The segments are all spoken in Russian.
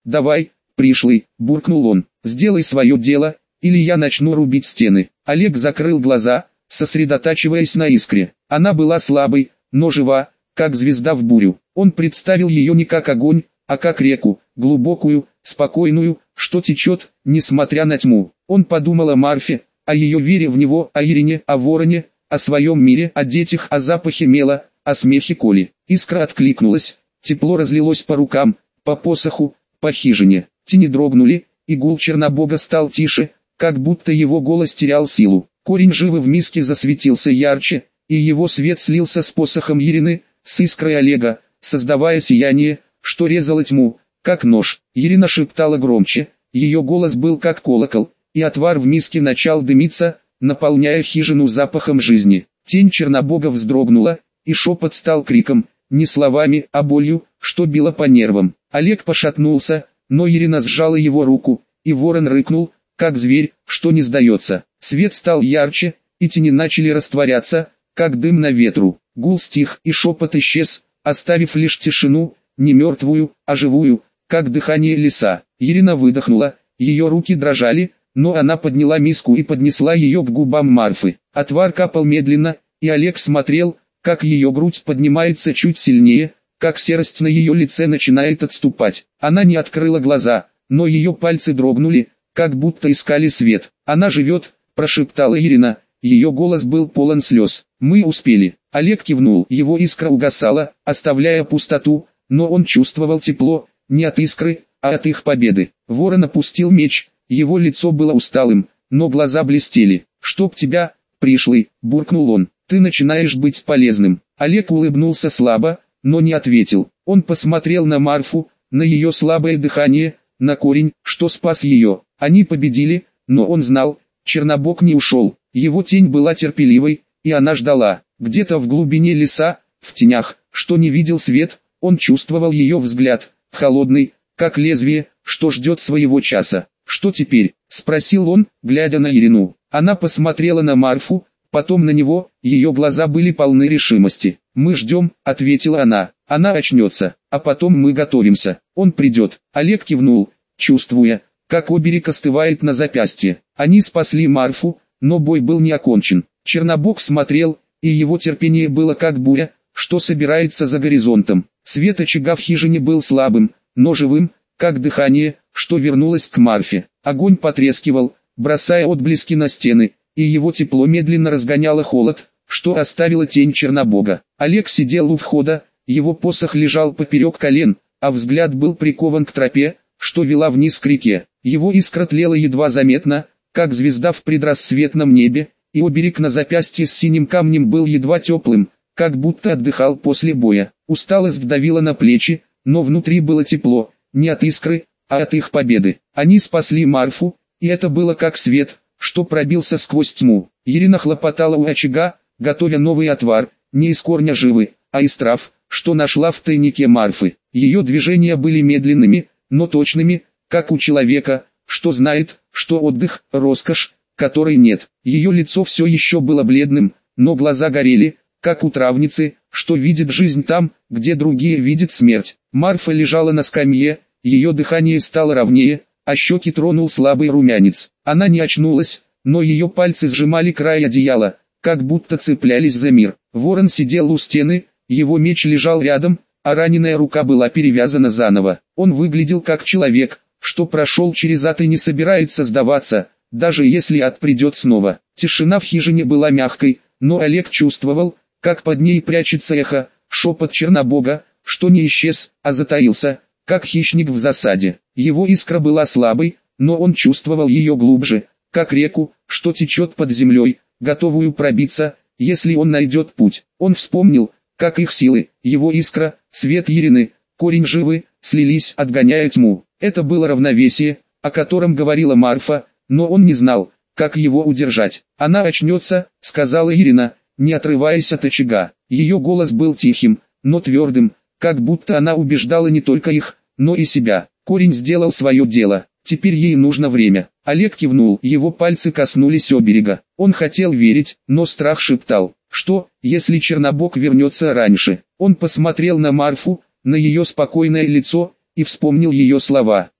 «Давай, пришлый», – буркнул он, – «сделай свое дело, или я начну рубить стены». Олег закрыл глаза, сосредотачиваясь на искре. Она была слабой, но жива, как звезда в бурю. Он представил ее не как огонь, а как реку, глубокую, спокойную, что течет, несмотря на тьму. Он подумал о Марфе, о ее вере в него, о Ирине, о вороне, о своем мире, о детях, о запахе мела, о смехе Коли. Искра откликнулась, тепло разлилось по рукам, по посоху, по хижине. Тени дрогнули, и гул Чернобога стал тише, как будто его голос терял силу. Корень живы в миске засветился ярче, и его свет слился с посохом Ирины, с искрой Олега, создавая сияние, что резало тьму, как нож. Ирина шептала громче, ее голос был как колокол, и отвар в миске начал дымиться, наполняя хижину запахом жизни. Тень Чернобога вздрогнула, и шепот стал криком, не словами, а болью, что било по нервам. Олег пошатнулся, но Ирина сжала его руку, и ворон рыкнул, как зверь, что не сдается. Свет стал ярче, и тени начали растворяться, как дым на ветру. Гул стих, и шепот исчез, оставив лишь тишину, не мертвую, а живую, как дыхание леса. Ирина выдохнула, ее руки дрожали, но она подняла миску и поднесла ее к губам Марфы. Отвар капал медленно, и Олег смотрел, как ее грудь поднимается чуть сильнее, как серость на ее лице начинает отступать. Она не открыла глаза, но ее пальцы дрогнули, как будто искали свет. «Она живет», – прошептала Ирина, ее голос был полон слез. «Мы успели». Олег кивнул, его искра угасала, оставляя пустоту, но он чувствовал тепло, не от искры, а от их победы. Ворон опустил меч, его лицо было усталым, но глаза блестели. «Чтоб тебя, пришлый», – буркнул он, – «ты начинаешь быть полезным». Олег улыбнулся слабо, но не ответил. Он посмотрел на Марфу, на ее слабое дыхание, на корень, что спас ее. Они победили, но он знал, Чернобог не ушел. Его тень была терпеливой, и она ждала. Где-то в глубине леса, в тенях, что не видел свет, он чувствовал ее взгляд, холодный, как лезвие, что ждет своего часа. «Что теперь?» – спросил он, глядя на Ирину. Она посмотрела на Марфу, потом на него, ее глаза были полны решимости. «Мы ждем», – ответила она. «Она очнется, а потом мы готовимся. Он придет». Олег кивнул, чувствуя, как оберег остывает на запястье. Они спасли Марфу, но бой был не окончен. Чернобог смотрел, и его терпение было как буря, что собирается за горизонтом. Свет очага в хижине был слабым, но живым, как дыхание, что вернулось к Марфе. Огонь потрескивал, бросая отблески на стены, и его тепло медленно разгоняло холод, что оставила тень Чернобога. Олег сидел у входа, его посох лежал поперек колен, а взгляд был прикован к тропе, что вела вниз к реке. Его искра тлела едва заметно, как звезда в предрассветном небе, и оберег на запястье с синим камнем был едва теплым, как будто отдыхал после боя. Усталость давила на плечи, но внутри было тепло, не от искры, а от их победы. Они спасли Марфу, и это было как свет, что пробился сквозь тьму. Ирина хлопотала у очага, готовя новый отвар, не из корня живы, а из трав, что нашла в тайнике Марфы. Ее движения были медленными, но точными, как у человека, что знает, что отдых – роскошь, которой нет. Ее лицо все еще было бледным, но глаза горели, как у травницы, что видит жизнь там, где другие видят смерть. Марфа лежала на скамье, ее дыхание стало ровнее, а щеки тронул слабый румянец. Она не очнулась, но ее пальцы сжимали край одеяла, как будто цеплялись за мир. Ворон сидел у стены, его меч лежал рядом, а раненая рука была перевязана заново. Он выглядел как человек, что прошел через ад и не собирается сдаваться, даже если ад придет снова. Тишина в хижине была мягкой, но Олег чувствовал, как под ней прячется эхо, шепот Чернобога, что не исчез, а затаился, как хищник в засаде. Его искра была слабой, но он чувствовал ее глубже, как реку, что течет под землей, готовую пробиться, если он найдет путь. Он вспомнил, как их силы, его искра, свет Ирины, корень живы, слились, отгоняя тьму. Это было равновесие, о котором говорила Марфа, но он не знал, как его удержать. «Она очнется», — сказала Ирина, не отрываясь от очага. Ее голос был тихим, но твердым, как будто она убеждала не только их, но и себя. Корень сделал свое дело, теперь ей нужно время. Олег кивнул, его пальцы коснулись оберега. Он хотел верить, но страх шептал, что, если Чернобог вернется раньше. Он посмотрел на Марфу, на ее спокойное лицо, и вспомнил ее слова.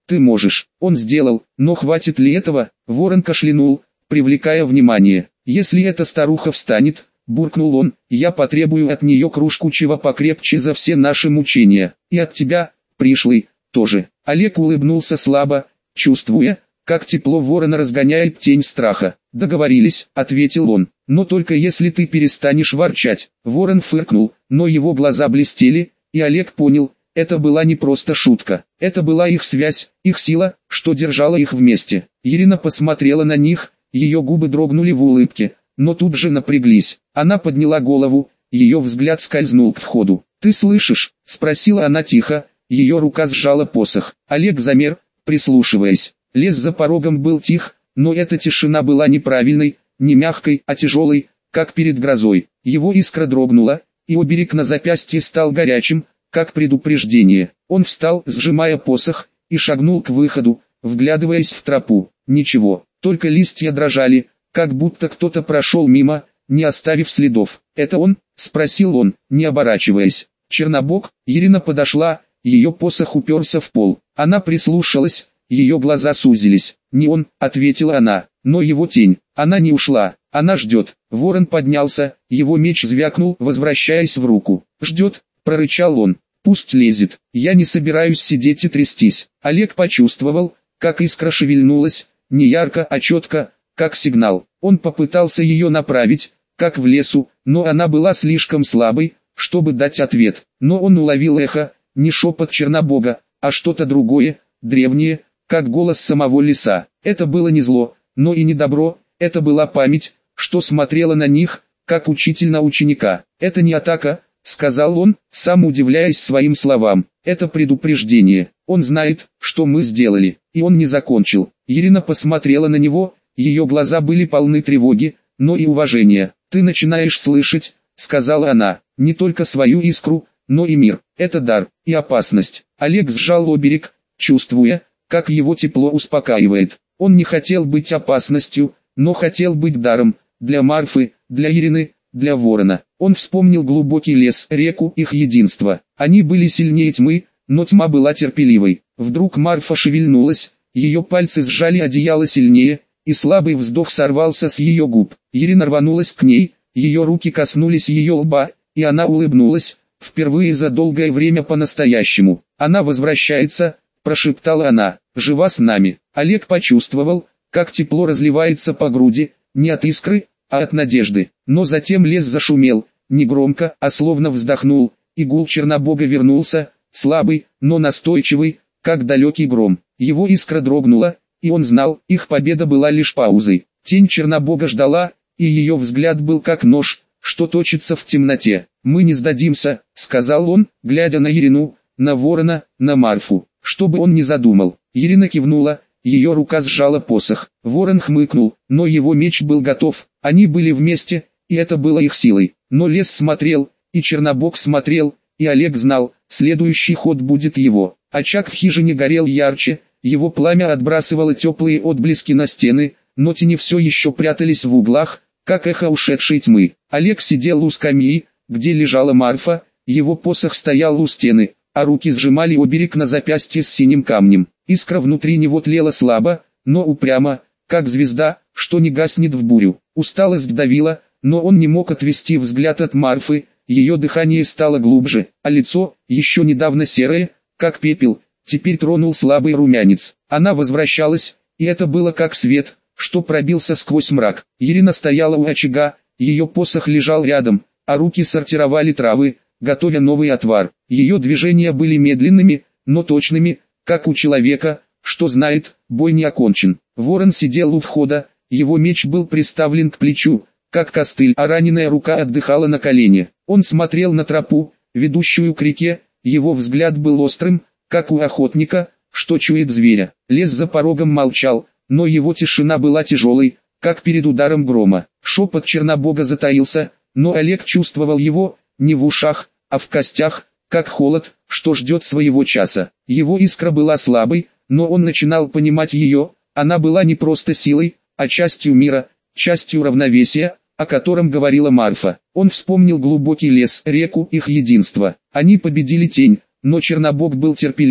ты можешь. Он сделал, но хватит ли этого? Ворон кашлянул, привлекая внимание. Если эта старуха встанет, буркнул он, я потребую от нее кружку чего покрепче за все наши мучения. И от тебя, пришлый, тоже. Олег улыбнулся слабо, чувствуя, как тепло ворона разгоняет тень страха. «Договорились», — ответил он, — «но только если ты перестанешь ворчать». Ворон фыркнул, но его глаза блестели, и Олег понял, это была не просто шутка. Это была их связь, их сила, что держала их вместе. Ирина посмотрела на них, ее губы дрогнули в улыбке, но тут же напряглись. Она подняла голову, ее взгляд скользнул к входу. «Ты слышишь?» — спросила она тихо, ее рука сжала посох. Олег замер, прислушиваясь. Лес за порогом был тих, но эта тишина была неправильной, не мягкой, а тяжелой, как перед грозой. Его искра дрогнула, и оберег на запястье стал горячим, как предупреждение. Он встал, сжимая посох, и шагнул к выходу, вглядываясь в тропу. Ничего, только листья дрожали, как будто кто-то прошел мимо, не оставив следов. «Это он?» — спросил он, не оборачиваясь. Чернобог. Ирина подошла, ее посох уперся в пол. Она прислушалась, ее глаза сузились. «Не он», — ответила она, — «но его тень». Она не ушла, она ждет. Ворон поднялся, его меч звякнул, возвращаясь в руку. «Ждет», — прорычал он, — «пусть лезет, я не собираюсь сидеть и трястись». Олег почувствовал, как искра шевельнулась, не ярко, а четко, как сигнал. Он попытался ее направить, как в лесу, но она была слишком слабой, чтобы дать ответ. Но он уловил эхо, не шепот Чернобога, а что-то другое, древнее, как голос самого леса. Это было не зло, но и не добро, это была память, что смотрела на них, как учитель на ученика. «Это не атака», — сказал он, сам удивляясь своим словам. «Это предупреждение. Он знает, что мы сделали». И он не закончил. Ирина посмотрела на него, ее глаза были полны тревоги, но и уважения. «Ты начинаешь слышать», — сказала она, — «не только свою искру, но и мир. Это дар и опасность». Олег сжал оберег, чувствуя, как его тепло успокаивает. Он не хотел быть опасностью, но хотел быть даром, для Марфы, для Ирины, для Ворона. Он вспомнил глубокий лес, реку, их единство. Они были сильнее тьмы, но тьма была терпеливой. Вдруг Марфа шевельнулась, ее пальцы сжали одеяло сильнее, и слабый вздох сорвался с ее губ. Ирина рванулась к ней, ее руки коснулись ее лба, и она улыбнулась, впервые за долгое время по-настоящему. «Она возвращается», — прошептала она, — «жива с нами». Олег почувствовал, как тепло разливается по груди, не от искры, а от надежды. Но затем лес зашумел, не громко, а словно вздохнул, и гул Чернобога вернулся, слабый, но настойчивый, как далекий гром. Его искра дрогнула, и он знал, их победа была лишь паузой. Тень Чернобога ждала, и ее взгляд был как нож, что точится в темноте. «Мы не сдадимся», — сказал он, глядя на Ирину, на Ворона, на Марфу. Что бы он ни задумал. Ирина кивнула, ее рука сжала посох. Ворон хмыкнул, но его меч был готов. Они были вместе, и это было их силой. Но лес смотрел, и Чернобог смотрел, и Олег знал, следующий ход будет его. Очаг в хижине горел ярче, его пламя отбрасывало теплые отблески на стены, но тени все еще прятались в углах, как эхо ушедшей тьмы. Олег сидел у скамьи, где лежала Марфа, его посох стоял у стены, а руки сжимали оберег на запястье с синим камнем. Искра внутри него тлела слабо, но упрямо, как звезда, что не гаснет в бурю. Усталость давила, но он не мог отвести взгляд от Марфы, ее дыхание стало глубже, а лицо, еще недавно серое, как пепел, теперь тронул слабый румянец. Она возвращалась, и это было как свет, что пробился сквозь мрак. Ирина стояла у очага, ее посох лежал рядом, а руки сортировали травы, готовя новый отвар. Ее движения были медленными, но точными, как у человека, что знает, бой не окончен. Ворон сидел у входа, его меч был приставлен к плечу, как костыль, а раненая рука отдыхала на колене. Он смотрел на тропу, ведущую к реке, его взгляд был острым, как у охотника, что чует зверя. Лес за порогом молчал, но его тишина была тяжелой, как перед ударом грома. Шепот Чернобога затаился, но Олег чувствовал его, не в ушах, а в костях, как холод, что ждет своего часа. Его искра была слабой, но он начинал понимать ее, она была не просто силой, а частью мира, частью равновесия, о котором говорила Марфа. Он вспомнил глубокий лес, реку, их единство. Они победили тень, но Чернобог был терпелив,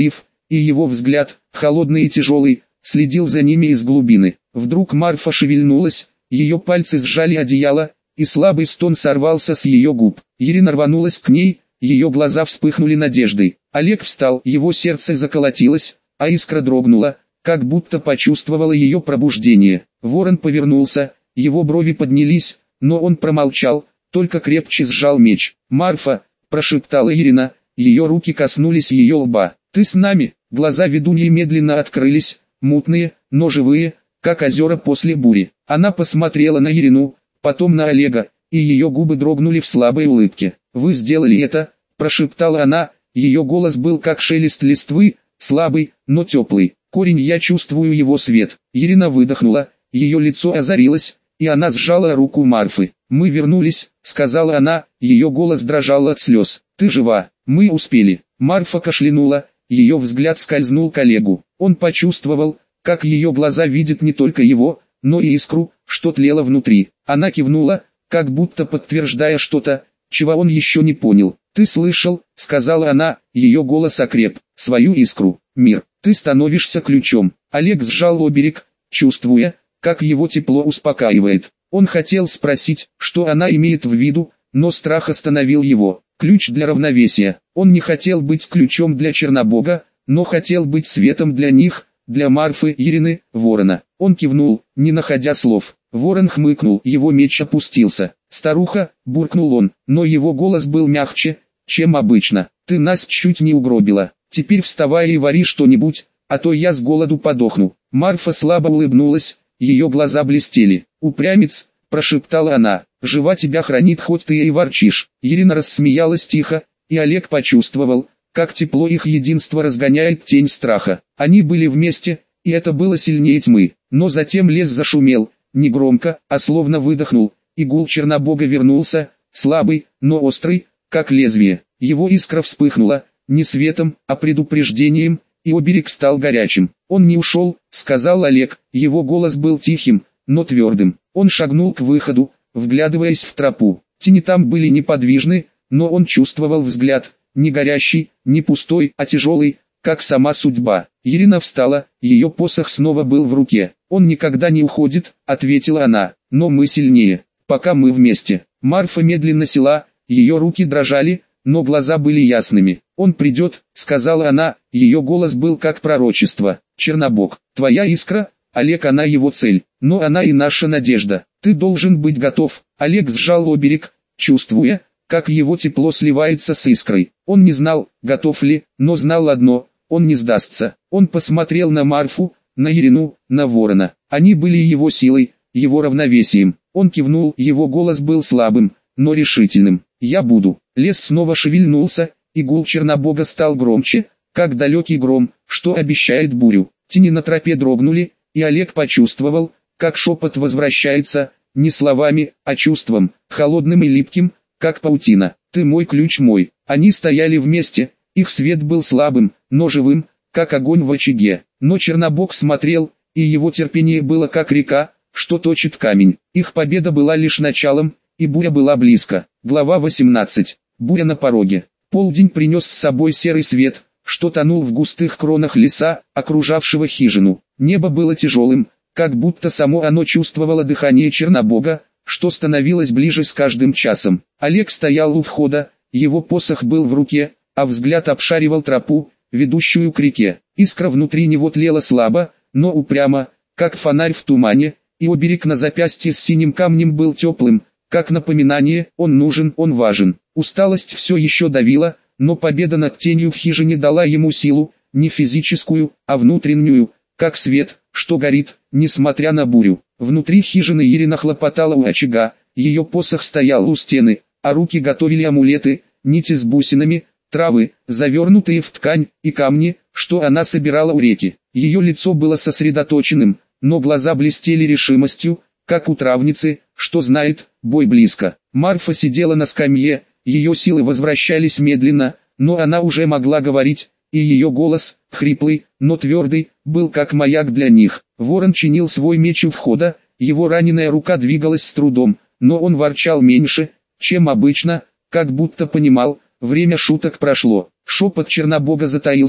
и его взгляд, холодный и тяжелый, следил за ними из глубины. Вдруг Марфа шевельнулась, ее пальцы сжали одеяло, и слабый стон сорвался с ее губ. Ирина рванулась к ней, ее глаза вспыхнули надеждой. Олег встал, его сердце заколотилось, а искра дрогнула, как будто почувствовала ее пробуждение. Ворон повернулся, его брови поднялись, но он промолчал, только крепче сжал меч. «Марфа», — прошептала Ирина, ее руки коснулись ее лба. «Ты с нами?» Глаза ведуньи медленно открылись, мутные, но живые, как озера после бури. Она посмотрела на Ирину, потом на Олега, и ее губы дрогнули в слабой улыбке. «Вы сделали это», — прошептала она, ее голос был как шелест листвы, слабый, но теплый. «Корень, я чувствую его свет». Ирина выдохнула, ее лицо озарилось, и она сжала руку Марфы. «Мы вернулись», — сказала она, ее голос дрожал от слез. «Ты жива, мы успели». Марфа кашлянула, ее взгляд скользнул к Олегу. Он почувствовал, как ее глаза видят не только его, но и искру, что тлела внутри. Она кивнула, как будто подтверждая что-то, чего он еще не понял. «Ты слышал», — сказала она, ее голос окреп, — «свою искру, мир, ты становишься ключом». Олег сжал оберег, чувствуя, как его тепло успокаивает. Он хотел спросить, что она имеет в виду, но страх остановил его. Ключ для равновесия. Он не хотел быть ключом для Чернобога, но хотел быть светом для них, для Марфы, Ирины, Ворона. Он кивнул, не находя слов. Ворон хмыкнул, его меч опустился. «Старуха», — буркнул он, но его голос был мягче, чем обычно. «Ты нас чуть не угробила. Теперь вставай и вари что-нибудь, а то я с голоду подохну». Марфа слабо улыбнулась, ее глаза блестели. «Упрямец», — прошептала она, — «жива тебя хранит, хоть ты и ворчишь». Ирина рассмеялась тихо, и Олег почувствовал, как тепло их единства разгоняет тень страха. Они были вместе, и это было сильнее тьмы. Но затем лес зашумел, не громко, а словно выдохнул, и гул Чернобога вернулся, слабый, но острый, как лезвие. Его искра вспыхнула, не светом, а предупреждением, и оберег стал горячим. «Он не ушел», — сказал Олег, его голос был тихим, но твердым. Он шагнул к выходу, вглядываясь в тропу. Тени там были неподвижны, но он чувствовал взгляд, не горящий, не пустой, а тяжелый, как сама судьба. Ирина встала, ее посох снова был в руке. «Он никогда не уходит», — ответила она, — «но мы сильнее, пока мы вместе». Марфа медленно села, ее руки дрожали, но глаза были ясными. «Он придет», — сказала она, ее голос был как пророчество. «Чернобог, твоя искра, Олег, она его цель, но она и наша надежда. Ты должен быть готов». Олег сжал оберег, чувствуя, как его тепло сливается с искрой. Он не знал, готов ли, но знал одно — он не сдастся. Он посмотрел на Марфу, на Ирину, на Ворона. Они были его силой, его равновесием. Он кивнул, его голос был слабым, но решительным. «Я буду». Лес снова шевельнулся, и гул Чернобога стал громче, как далекий гром, что обещает бурю. Тени на тропе дрогнули, и Олег почувствовал, как шепот возвращается, не словами, а чувством, холодным и липким, как паутина. «Ты мой ключ мой». Они стояли вместе, их свет был слабым, но живым, как огонь в очаге. Но Чернобог смотрел, и его терпение было как река, что точит камень. Их победа была лишь началом, и буря была близко. Глава 18. Буря на пороге. Полдень принес с собой серый свет, что тонул в густых кронах леса, окружавшего хижину. Небо было тяжелым, как будто само оно чувствовало дыхание Чернобога, что становилось ближе с каждым часом. Олег стоял у входа, его посох был в руке, а взгляд обшаривал тропу, ведущую к реке. Искра внутри него тлела слабо, но упрямо, как фонарь в тумане, и оберег на запястье с синим камнем был теплым, как напоминание: он нужен, он важен. Усталость все еще давила, но победа над тенью в хижине дала ему силу, не физическую, а внутреннюю, как свет, что горит, несмотря на бурю. Внутри хижины Ирина хлопотала у очага, ее посох стоял у стены, а руки готовили амулеты, нити с бусинами, травы, завернутые в ткань, и камни, что она собирала у реки. Ее лицо было сосредоточенным, но глаза блестели решимостью, как у травницы, что знает, бой близко. Марфа сидела на скамье, ее силы возвращались медленно, но она уже могла говорить, и ее голос, хриплый, но твердый, был как маяк для них. Ворон чинил свой меч у входа, его раненая рука двигалась с трудом, но он ворчал меньше, чем обычно, как будто понимал, время шуток прошло. Шепот Чернобога затаился,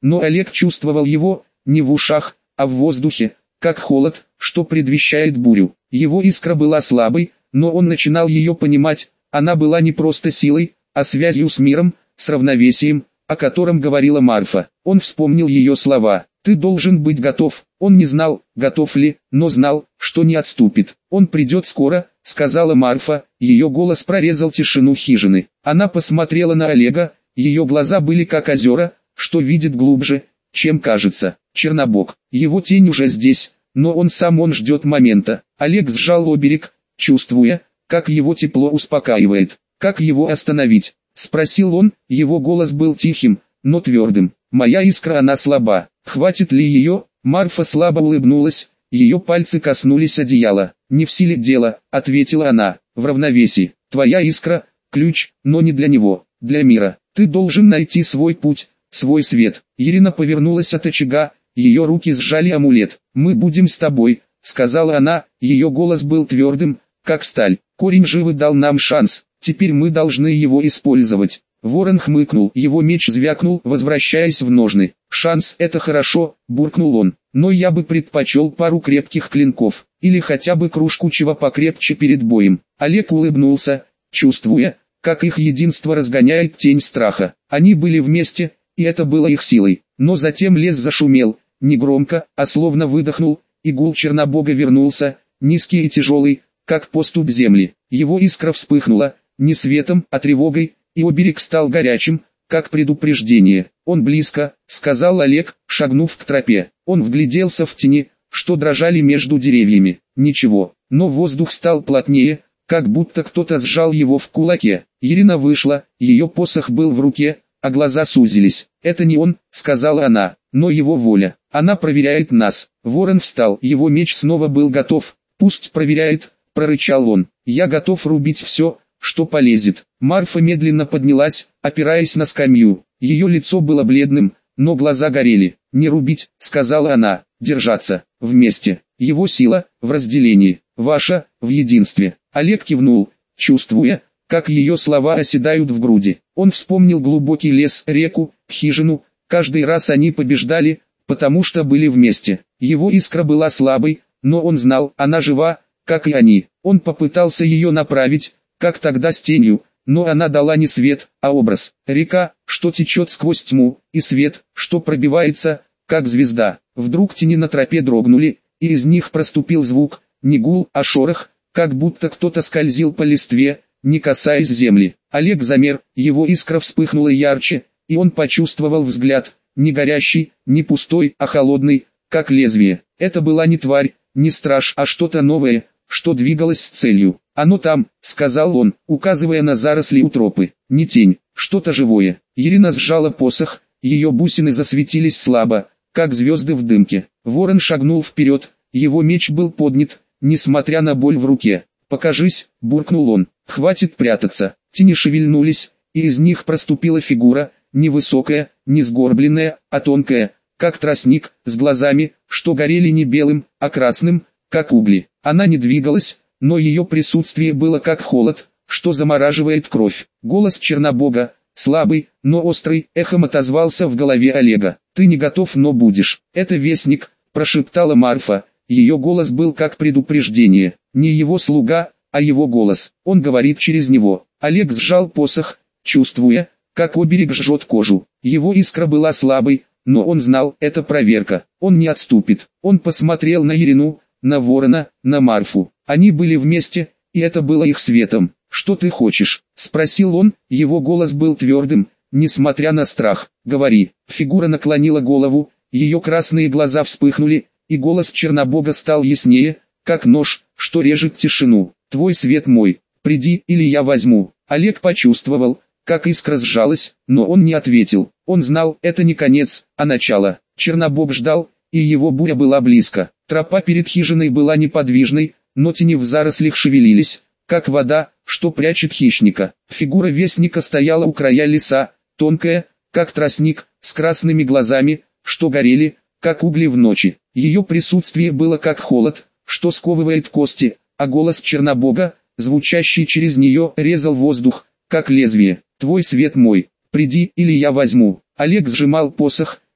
но Олег чувствовал его, не в ушах, а в воздухе, как холод, что предвещает бурю. Его искра была слабой, но он начинал ее понимать, она была не просто силой, а связью с миром, с равновесием, о котором говорила Марфа. Он вспомнил ее слова: «Ты должен быть готов». Он не знал, готов ли, но знал, что не отступит. «Он придет скоро», — сказала Марфа, ее голос прорезал тишину хижины. Она посмотрела на Олега, ее глаза были как озера, что видит глубже, чем кажется. Чернобог, его тень уже здесь, но он ждет момента. Олег сжал оберег, чувствуя, как его тепло успокаивает. «Как его остановить?» — спросил он, его голос был тихим, но твердым. «Моя искра, она слаба. Хватит ли ее?» Марфа слабо улыбнулась, ее пальцы коснулись одеяла. «Не в силе дело», — ответила она, — «в равновесии. Твоя искра — ключ, но не для него, для мира. Ты должен найти свой путь, свой свет». Ирина повернулась от очага, ее руки сжали амулет. «Мы будем с тобой», — сказала она, ее голос был твердым, как сталь. «Корень живы дал нам шанс, теперь мы должны его использовать». Ворон хмыкнул, его меч звякнул, возвращаясь в ножны. «Шанс — это хорошо», — буркнул он, — «но я бы предпочел пару крепких клинков, или хотя бы кружку чего покрепче перед боем». Олег улыбнулся, чувствуя, как их единство разгоняет тень страха. Они были вместе, и это было их силой. Но затем лес зашумел, не громко, а словно выдохнул, и гул Чернобога вернулся, низкий и тяжелый, как поступь земли. Его искра вспыхнула, не светом, а тревогой, и оберег стал горячим, как предупреждение. «Он близко», — сказал Олег, шагнув к тропе. Он вгляделся в тени, что дрожали между деревьями. Ничего, но воздух стал плотнее, как будто кто-то сжал его в кулаке. Ирина вышла, ее посох был в руке, а глаза сузились. «Это не он», — сказала она, — «но его воля. Она проверяет нас». Ворон встал, его меч снова был готов. «Пусть проверяет», — прорычал он. «Я готов рубить все, что полезет». Марфа медленно поднялась, опираясь на скамью. Ее лицо было бледным, но глаза горели. «Не рубить», — сказала она, — «держаться, вместе. Его сила в разделении, ваша в единстве». Олег кивнул, чувствуя, как ее слова оседают в груди. Он вспомнил глубокий лес, реку, хижину. Каждый раз они побеждали, потому что были вместе. Его искра была слабой, но он знал, она жива, как и они. Он попытался ее направить, как тогда с тенью, но она дала не свет, а образ. Река, что течет сквозь тьму, и свет, что пробивается, как звезда. Вдруг тени на тропе дрогнули, и из них проступил звук, не гул, а шорох, как будто кто-то скользил по листве, не касаясь земли. Олег замер, его искра вспыхнула ярче, и он почувствовал взгляд, не горящий, не пустой, а холодный, как лезвие. Это была не тварь, не страж, а что-то новое, что двигалось с целью. «Оно там», — сказал он, указывая на заросли у тропы. «Не тень, что-то живое». Ирина сжала посох, ее бусины засветились слабо, как звезды в дымке. Ворон шагнул вперед, его меч был поднят, несмотря на боль в руке. «Покажись», — буркнул он, — «хватит прятаться». Тени шевельнулись, и из них проступила фигура, не высокая, не сгорбленная, а тонкая, как тростник, с глазами, что горели не белым, а красным, как угли. Она не двигалась, но ее присутствие было как холод, что замораживает кровь. Голос Чернобога, слабый, но острый, эхом отозвался в голове Олега. «Ты не готов, но будешь». «Это вестник», — прошептала Марфа. Ее голос был как предупреждение. Не его слуга, а его голос. Он говорит через него. Олег сжал посох, чувствуя, как оберег жжет кожу. Его искра была слабой, но он знал, это проверка. Он не отступит. Он посмотрел на Ирину, на Ворона, на Марфу. Они были вместе, и это было их светом. «Что ты хочешь?» — спросил он, его голос был твердым, несмотря на страх. «Говори». Фигура наклонила голову, ее красные глаза вспыхнули, и голос Чернобога стал яснее, как нож, что режет тишину. «Твой свет мой, приди, или я возьму». Олег почувствовал, как искра сжалась, но он не ответил. Он знал, это не конец, а начало. Чернобог ждал, и его буря была близко. Тропа перед хижиной была неподвижной, но тени в зарослях шевелились, как вода, что прячет хищника. Фигура вестника стояла у края леса, тонкая, как тростник, с красными глазами, что горели, как угли в ночи. Ее присутствие было как холод, что сковывает кости, а голос Чернобога, звучащий через нее, резал воздух, как лезвие. «Твой свет мой, приди, или я возьму». Олег сжимал посох,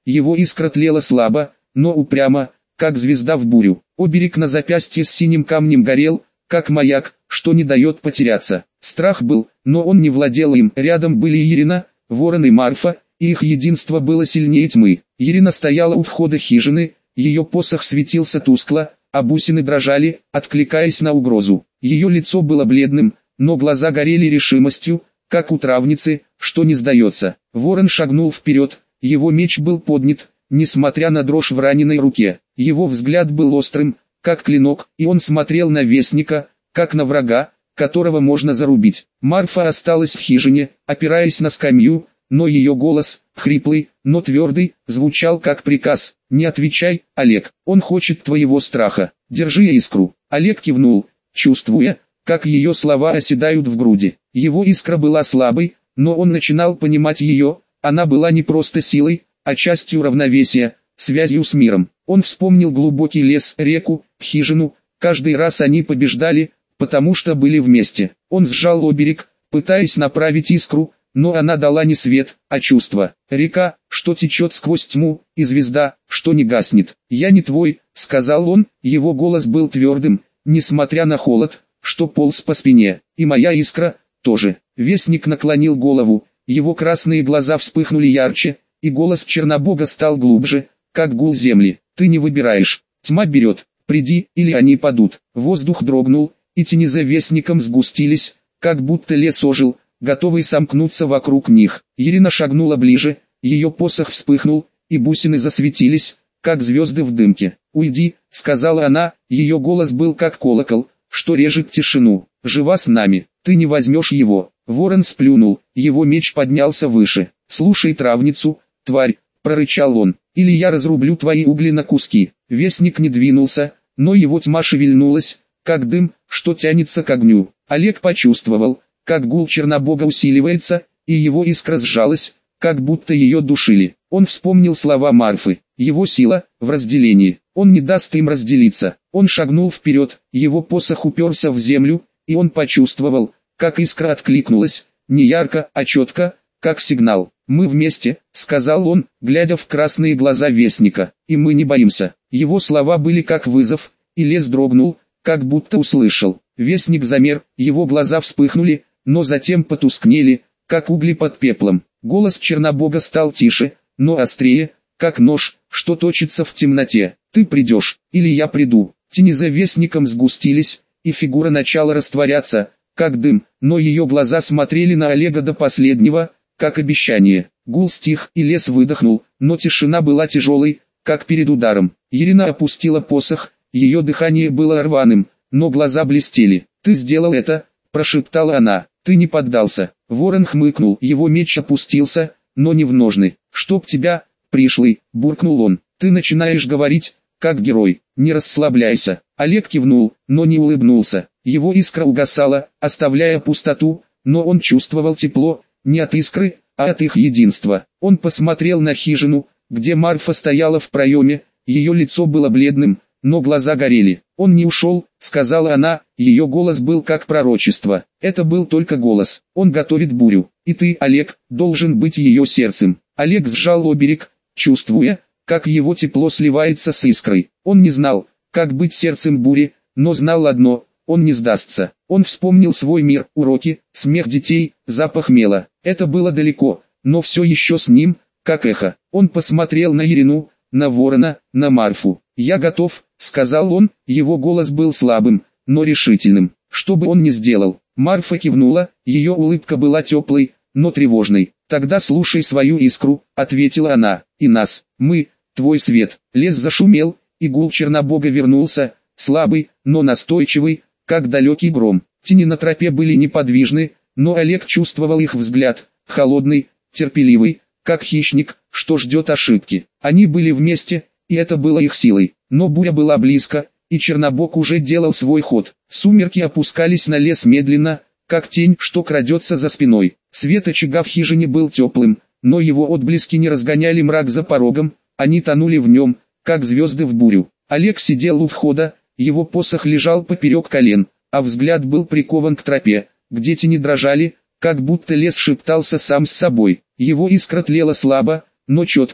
его искра тлела слабо, но упрямо, как звезда в бурю. Оберег на запястье с синим камнем горел, как маяк, что не дает потеряться. Страх был, но он не владел им. Рядом были Ирина, Ворон и Марфа, и их единство было сильнее тьмы. Ирина стояла у входа хижины, ее посох светился тускло, а бусины дрожали, откликаясь на угрозу. Ее лицо было бледным, но глаза горели решимостью, как у травницы, что не сдается. Ворон шагнул вперед, его меч был поднят, несмотря на дрожь в раненой руке. Его взгляд был острым, как клинок, и он смотрел на вестника, как на врага, которого можно зарубить. Марфа осталась в хижине, опираясь на скамью, но ее голос, хриплый, но твердый, звучал как приказ: «Не отвечай, Олег, он хочет твоего страха, держи искру». Олег кивнул, чувствуя, как ее слова оседают в груди. Его искра была слабой, но он начинал понимать ее, она была не просто силой, а частью равновесия, связью с миром. Он вспомнил глубокий лес, реку, хижину, каждый раз они побеждали, потому что были вместе. Он сжал оберег, пытаясь направить искру, но она дала не свет, а чувство. Река, что течет сквозь тьму, и звезда, что не гаснет. «Я не твой», — сказал он, его голос был твердым, несмотря на холод, что полз по спине, «и моя искра, тоже». Вестник наклонил голову, его красные глаза вспыхнули ярче, и голос Чернобога стал глубже, как гул земли. «Ты не выбираешь, тьма берет, приди, или они падут». Воздух дрогнул, и тени за вестником сгустились, как будто лес ожил, готовый сомкнуться вокруг них. Ирина шагнула ближе, ее посох вспыхнул, и бусины засветились, как звезды в дымке. «Уйди», — сказала она, ее голос был как колокол, что режет тишину. «Жива с нами, ты не возьмешь его». Ворон сплюнул, его меч поднялся выше. «Слушай травницу, тварь», — прорычал он, — «или я разрублю твои угли на куски». Вестник не двинулся, но его тьма шевельнулась, как дым, что тянется к огню. Олег почувствовал, как гул Чернобога усиливается, и его искра сжалась, как будто ее душили. Он вспомнил слова Марфы: его сила в разделении, он не даст им разделиться. Он шагнул вперед, его посох уперся в землю, и он почувствовал, как искра откликнулась, не ярко, а четко, как сигнал. «Мы вместе», — сказал он, глядя в красные глаза вестника, — «и мы не боимся». Его слова были как вызов, и лес дрогнул, как будто услышал. Вестник замер, его глаза вспыхнули, но затем потускнели, как угли под пеплом. Голос Чернобога стал тише, но острее, как нож, что точится в темноте. «Ты придешь, или я приду». Тени за вестником сгустились, и фигура начала растворяться, как дым, но ее глаза смотрели на Олега до последнего, как обещание. Гул стих, и лес выдохнул, но тишина была тяжелой, как перед ударом. Ирина опустила посох, ее дыхание было рваным, но глаза блестели. «Ты сделал это», — прошептала она, — «ты не поддался». Ворон хмыкнул, его меч опустился, но не в ножны. «Чтоб тебя, пришлый», — буркнул он, — «ты начинаешь говорить, как герой, не расслабляйся». Олег кивнул, но не улыбнулся. Его искра угасала, оставляя пустоту, но он чувствовал тепло, не от искры, а от их единства. Он посмотрел на хижину, где Марфа стояла в проеме, ее лицо было бледным, но глаза горели. «Он не ушел», — сказала она, ее голос был как пророчество. Это был только голос. «Он готовит бурю, и ты, Олег, должен быть ее сердцем». Олег сжал оберег, чувствуя, как его тепло сливается с искрой. Он не знал, как быть сердцем бури, но знал одно: он не сдастся. Он вспомнил свой мир, уроки, смех детей, запах мела. Это было далеко, но все еще с ним, как эхо. Он посмотрел на Ирину, на Ворона, на Марфу. «Я готов», — сказал он, его голос был слабым, но решительным. Что бы он ни сделал. Марфа кивнула, ее улыбка была теплой, но тревожной. «Тогда слушай свою искру», — ответила она, — «и нас, мы, твой свет». Лес зашумел, и гул Чернобога вернулся, слабый, но настойчивый, как далекий гром. Тени на тропе были неподвижны, но Олег чувствовал их взгляд, холодный, терпеливый, как хищник, что ждет ошибки. Они были вместе, и это было их силой. Но буря была близко, и Чернобог уже делал свой ход. Сумерки опускались на лес медленно, как тень, что крадется за спиной. Свет очага в хижине был теплым, но его отблески не разгоняли мрак за порогом, они тонули в нем, как звезды в бурю. Олег сидел у входа, его посох лежал поперек колен, а взгляд был прикован к тропе, где тени дрожали, как будто лес шептался сам с собой. Его искра тлела слабо, но четко,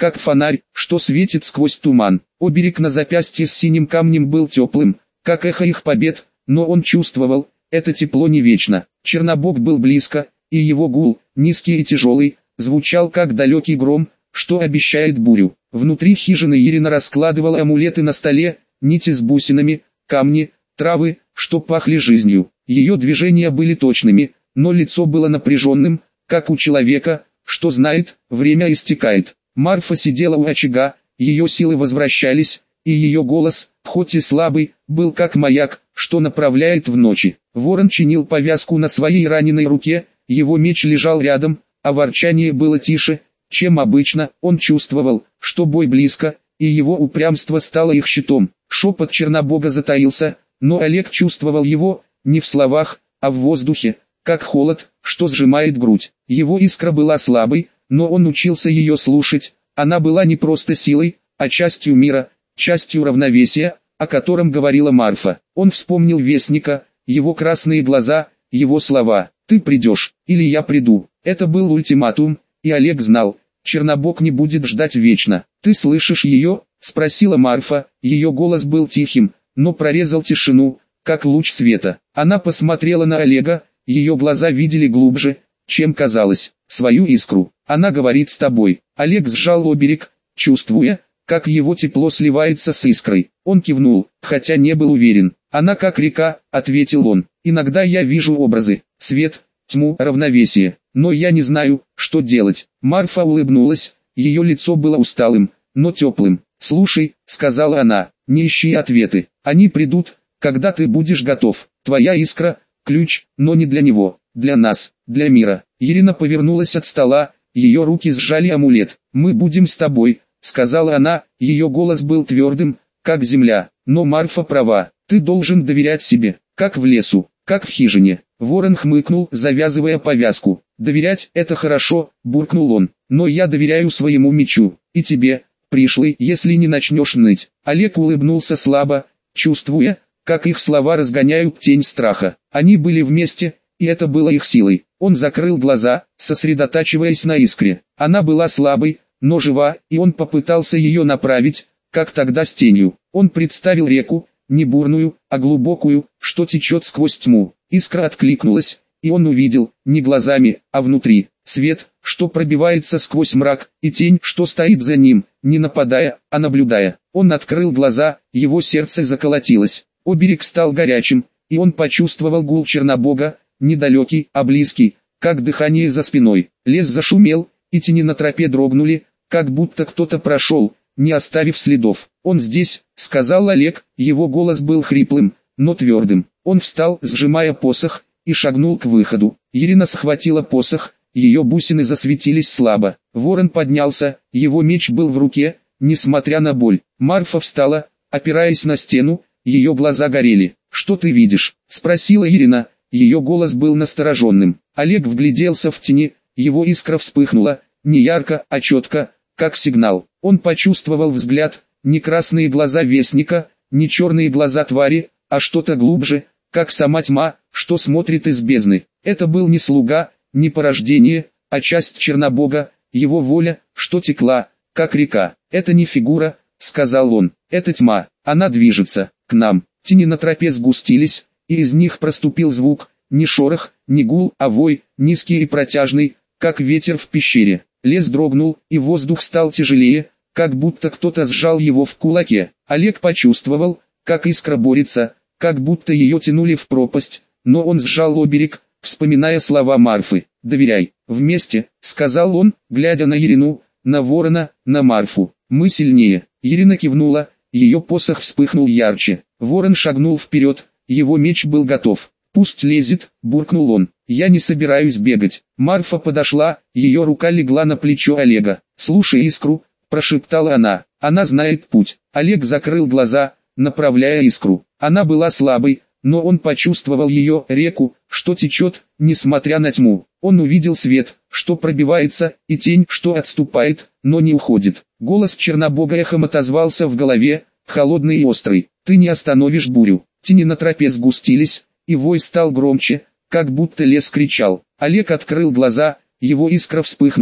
как фонарь, что светит сквозь туман. Оберег на запястье с синим камнем был теплым, как эхо их побед, но он чувствовал, это тепло не вечно. Чернобог был близко, и его гул, низкий и тяжелый, звучал как далекий гром, что обещает бурю. Внутри хижины Ирина раскладывала амулеты на столе, нити с бусинами, камни, травы, что пахли жизнью. Ее движения были точными, но лицо было напряженным, как у человека, что знает, время истекает. Марфа сидела у очага, ее силы возвращались, и ее голос, хоть и слабый, был как маяк, что направляет в ночи. Ворон чинил повязку на своей раненой руке, его меч лежал рядом, а ворчание было тише, чем обычно. Он чувствовал, что бой близко, и его упрямство стало их щитом. Шепот Чернобога затаился, но Олег чувствовал его, не в словах, а в воздухе, как холод, что сжимает грудь. Его искра была слабой, но он учился ее слушать. Она была не просто силой, а частью мира, частью равновесия, о котором говорила Марфа. Он вспомнил Вестника, его красные глаза, его слова: «Ты придешь, или я приду». Это был ультиматум, и Олег знал, Чернобог не будет ждать вечно. «Ты слышишь ее?» — спросила Марфа. Ее голос был тихим, но прорезал тишину, как луч света. Она посмотрела на Олега, ее глаза видели глубже, чем казалось, свою искру. «Она говорит с тобой». Олег сжал оберег, чувствуя, как его тепло сливается с искрой. Он кивнул, хотя не был уверен. «Она как река», — ответил он. «Иногда я вижу образы, свет, тьму, равновесие, но я не знаю, что делать». Марфа улыбнулась, ее лицо было усталым, но теплым. «Слушай», — сказала она, — «не ищи ответы, они придут, когда ты будешь готов. Твоя искра — ключ, но не для него, для нас, для мира». Ирина повернулась от стола, ее руки сжали амулет. «Мы будем с тобой», — сказала она, ее голос был твердым, как земля. «Но Марфа права, ты должен доверять себе, как в лесу, как в хижине». Ворон хмыкнул, завязывая повязку. «Доверять — это хорошо», — буркнул он, — «но я доверяю своему мечу, и тебе, пришлый, если не начнешь ныть». Олег улыбнулся слабо, чувствуя, как их слова разгоняют тень страха. Они были вместе, и это было их силой. Он закрыл глаза, сосредотачиваясь на искре. Она была слабой, но жива, и он попытался ее направить, как тогда с тенью. Он представил реку, не бурную, а глубокую, что течет сквозь тьму. Искра откликнулась, и он увидел, не глазами, а внутри, свет, что пробивается сквозь мрак, и тень, что стоит за ним, не нападая, а наблюдая. Он открыл глаза, его сердце заколотилось. Оберег стал горячим, и он почувствовал гул Чернобога, недалекий, а близкий, как дыхание за спиной. Лес зашумел, и тени на тропе дрогнули, как будто кто-то прошел, не оставив следов. «Он здесь», — сказал Олег, его голос был хриплым, но твердым. Он встал, сжимая посох, и шагнул к выходу. Ирина схватила посох, ее бусины засветились слабо. Ворон поднялся, его меч был в руке, несмотря на боль. Марфа встала, опираясь на стену, ее глаза горели. «Что ты видишь?» — спросила Ирина, ее голос был настороженным. Олег вгляделся в тени, его искра вспыхнула, не ярко, а четко, как сигнал. Он почувствовал взгляд, не красные глаза Вестника, не черные глаза твари, а что-то глубже, как сама тьма, что смотрит из бездны. Это был не слуга, не порождение, а часть Чернобога, его воля, что текла, как река. «Это не фигура», — сказал он, — «это тьма, она движется, к нам». Тени на тропе сгустились, и из них проступил звук, не шорох, не гул, а вой, низкий и протяжный, как ветер в пещере. Лес дрогнул, и воздух стал тяжелее, как будто кто-то сжал его в кулаке. Олег почувствовал, как искра борется, как будто ее тянули в пропасть, но он сжал оберег, вспоминая слова Марфы. «Доверяй, вместе», — сказал он, глядя на Ирину, на Ворона, на Марфу. «Мы сильнее». Ирина кивнула, ее посох вспыхнул ярче. Ворон шагнул вперед, его меч был готов. «Пусть лезет», — буркнул он, — «я не собираюсь бегать». Марфа подошла, ее рука легла на плечо Олега. «Слушай искру», — прошептала она знает путь». Олег закрыл глаза, направляя искру. Она была слабой, но он почувствовал ее, реку, что течет, несмотря на тьму. Он увидел свет, что пробивается, и тень, что отступает, но не уходит. Голос Чернобога эхом отозвался в голове, холодный и острый. «Ты не остановишь бурю». Тени на тропе сгустились, и вой стал громче, как будто лес кричал. Олег открыл глаза, его искра вспыхнула,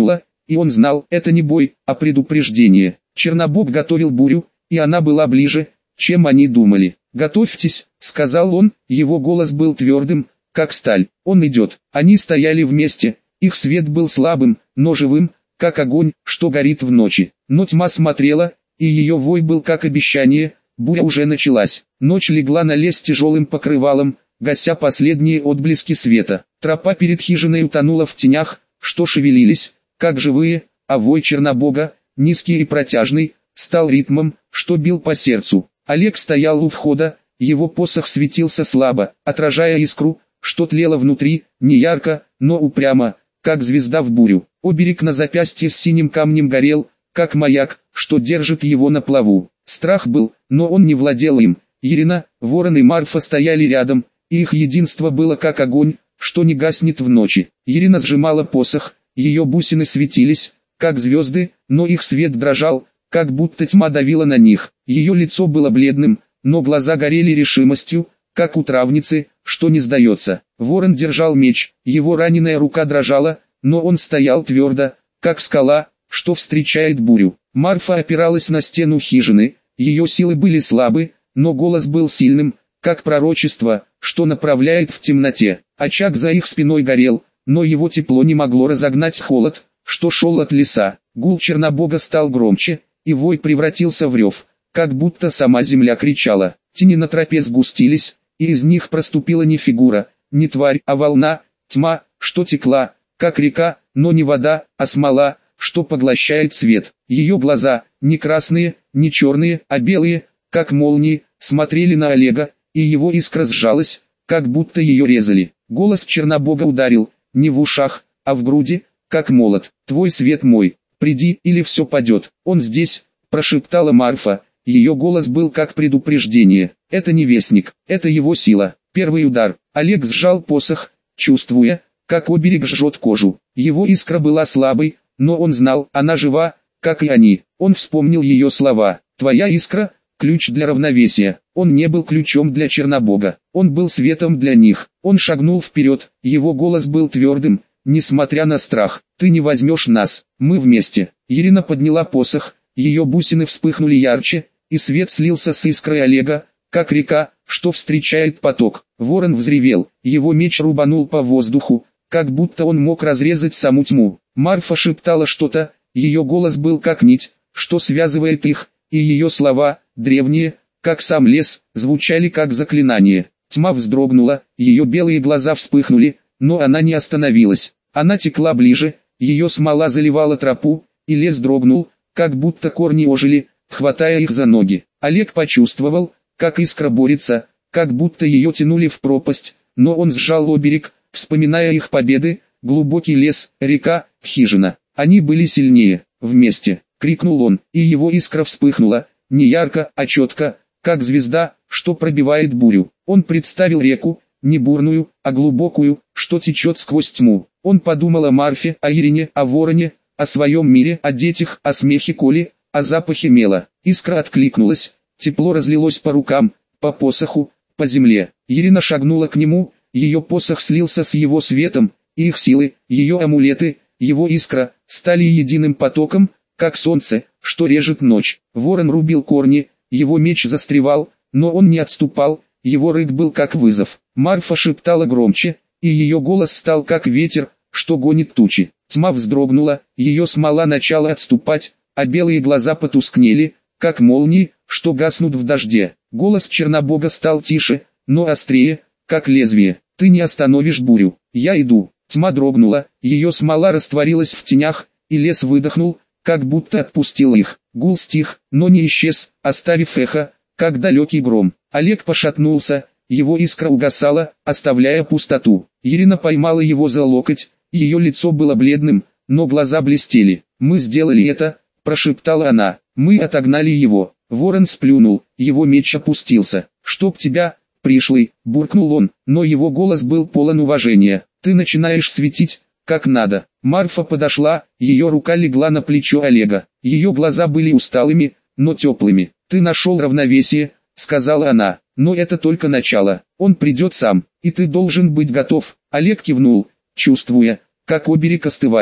и он знал, это не бой, а предупреждение. Чернобог готовил бурю, и она была ближе, чем они думали. «Готовьтесь», — сказал он, его голос был твердым, как сталь. «Он идет». Они стояли вместе, их свет был слабым, но живым, как огонь, что горит в ночи. Но тьма смотрела, и ее вой был как обещание, буря уже началась. Ночь легла на лес тяжелым покрывалом, гася последние отблески света. Тропа перед хижиной утонула в тенях, что шевелились, как живые, а вой Чернобога, низкий и протяжный, стал ритмом, что бил по сердцу. Олег стоял у входа, его посох светился слабо, отражая искру, что тлела внутри, не ярко, но упрямо, как звезда в бурю. Оберег на запястье с синим камнем горел, как маяк, что держит его на плаву. Страх был, но он не владел им. Ирина, Ворон и Марфа стояли рядом, и их единство было как огонь, что не гаснет в ночи. Ирина сжимала посох, ее бусины светились, как звезды, но их свет дрожал, как будто тьма давила на них. Ее лицо было бледным, но глаза горели решимостью, как у травницы, что не сдается. Ворон держал меч, его раненая рука дрожала, но он стоял твердо, как скала, что встречает бурю. Марфа опиралась на стену хижины, ее силы были слабы, но голос был сильным, как пророчество, что направляет в темноте. Очаг за их спиной горел, но его тепло не могло разогнать холод, что шел от леса. Гул Чернобога стал громче, и вой превратился в рев, как будто сама земля кричала. Тени на тропе сгустились, и из них проступила не фигура, не тварь, а волна, тьма, что текла, как река, но не вода, а смола, что поглощает свет. Ее глаза, не красные, не черные, а белые, как молнии, смотрели на Олега, и его искра сжалась, как будто ее резали. Голос Чернобога ударил, не в ушах, а в груди, как молот. «Твой свет мой, приди, или все падет». «Он здесь», — прошептала Марфа, ее голос был как предупреждение. «Это не вестник, это его сила». Первый удар. Олег сжал посох, чувствуя, как оберег жжет кожу. Его искра была слабой, но он знал, она жива, как и они. Он вспомнил ее слова. «Твоя искра — ключ для равновесия». Он не был ключом для Чернобога, он был светом для них. Он шагнул вперед, его голос был твердым, несмотря на страх. «Ты не возьмешь нас, мы вместе». Ирина подняла посох, ее бусины вспыхнули ярче, и свет слился с искрой Олега, как река, что встречает поток. Ворон взревел, его меч рубанул по воздуху, как будто он мог разрезать саму тьму. Марфа шептала что-то, ее голос был как нить, что связывает их, и ее слова, древние, как сам лес, звучали как заклинание. Тьма вздрогнула, ее белые глаза вспыхнули, но она не остановилась. Она текла ближе, ее смола заливала тропу, и лес дрогнул, как будто корни ожили, хватая их за ноги. Олег почувствовал, как искра борется, как будто ее тянули в пропасть, но он сжал оберег, вспоминая их победы, глубокий лес, река, хижина. Они были сильнее, вместе, крикнул он, и его искра вспыхнула, не ярко, а четко, как звезда, что пробивает бурю. Он представил реку, не бурную, а глубокую, что течет сквозь тьму. Он подумал о Марфе, о Ирине, о Вороне, о своем мире, о детях, о смехе Коли, о запахе мела. Искра откликнулась, тепло разлилось по рукам, по посоху, по земле. Ирина шагнула к нему, ее посох слился с его светом, и их силы, ее амулеты, его искра, стали единым потоком, как солнце, что режет ночь. Ворон рубил корни, его меч застревал, но он не отступал, его рык был как вызов. Марфа шептала громче, и ее голос стал как ветер, что гонит тучи. Тьма вздрогнула, ее смола начала отступать, а белые глаза потускнели, как молнии, что гаснут в дожде. Голос Чернобога стал тише, но острее, как лезвие. «Ты не остановишь бурю, я иду». Тьма дрогнула, ее смола растворилась в тенях, и лес выдохнул, как будто отпустил их. Гул стих, но не исчез, оставив эхо, как далекий гром. Олег пошатнулся, его искра угасала, оставляя пустоту. Ирина поймала его за локоть, ее лицо было бледным, но глаза блестели. «Мы сделали это», — прошептала она, — «мы отогнали его». Ворон сплюнул, его меч опустился. «Чтоб тебя, пришлый», — буркнул он, но его голос был полон уважения. «Ты начинаешь светить, как надо». Марфа подошла, ее рука легла на плечо Олега. Ее глаза были усталыми, но теплыми. «Ты нашел равновесие», — сказала она, — «но это только начало. Он придет сам, и ты должен быть готов». Олег кивнул, чувствуя, как оберег остывает.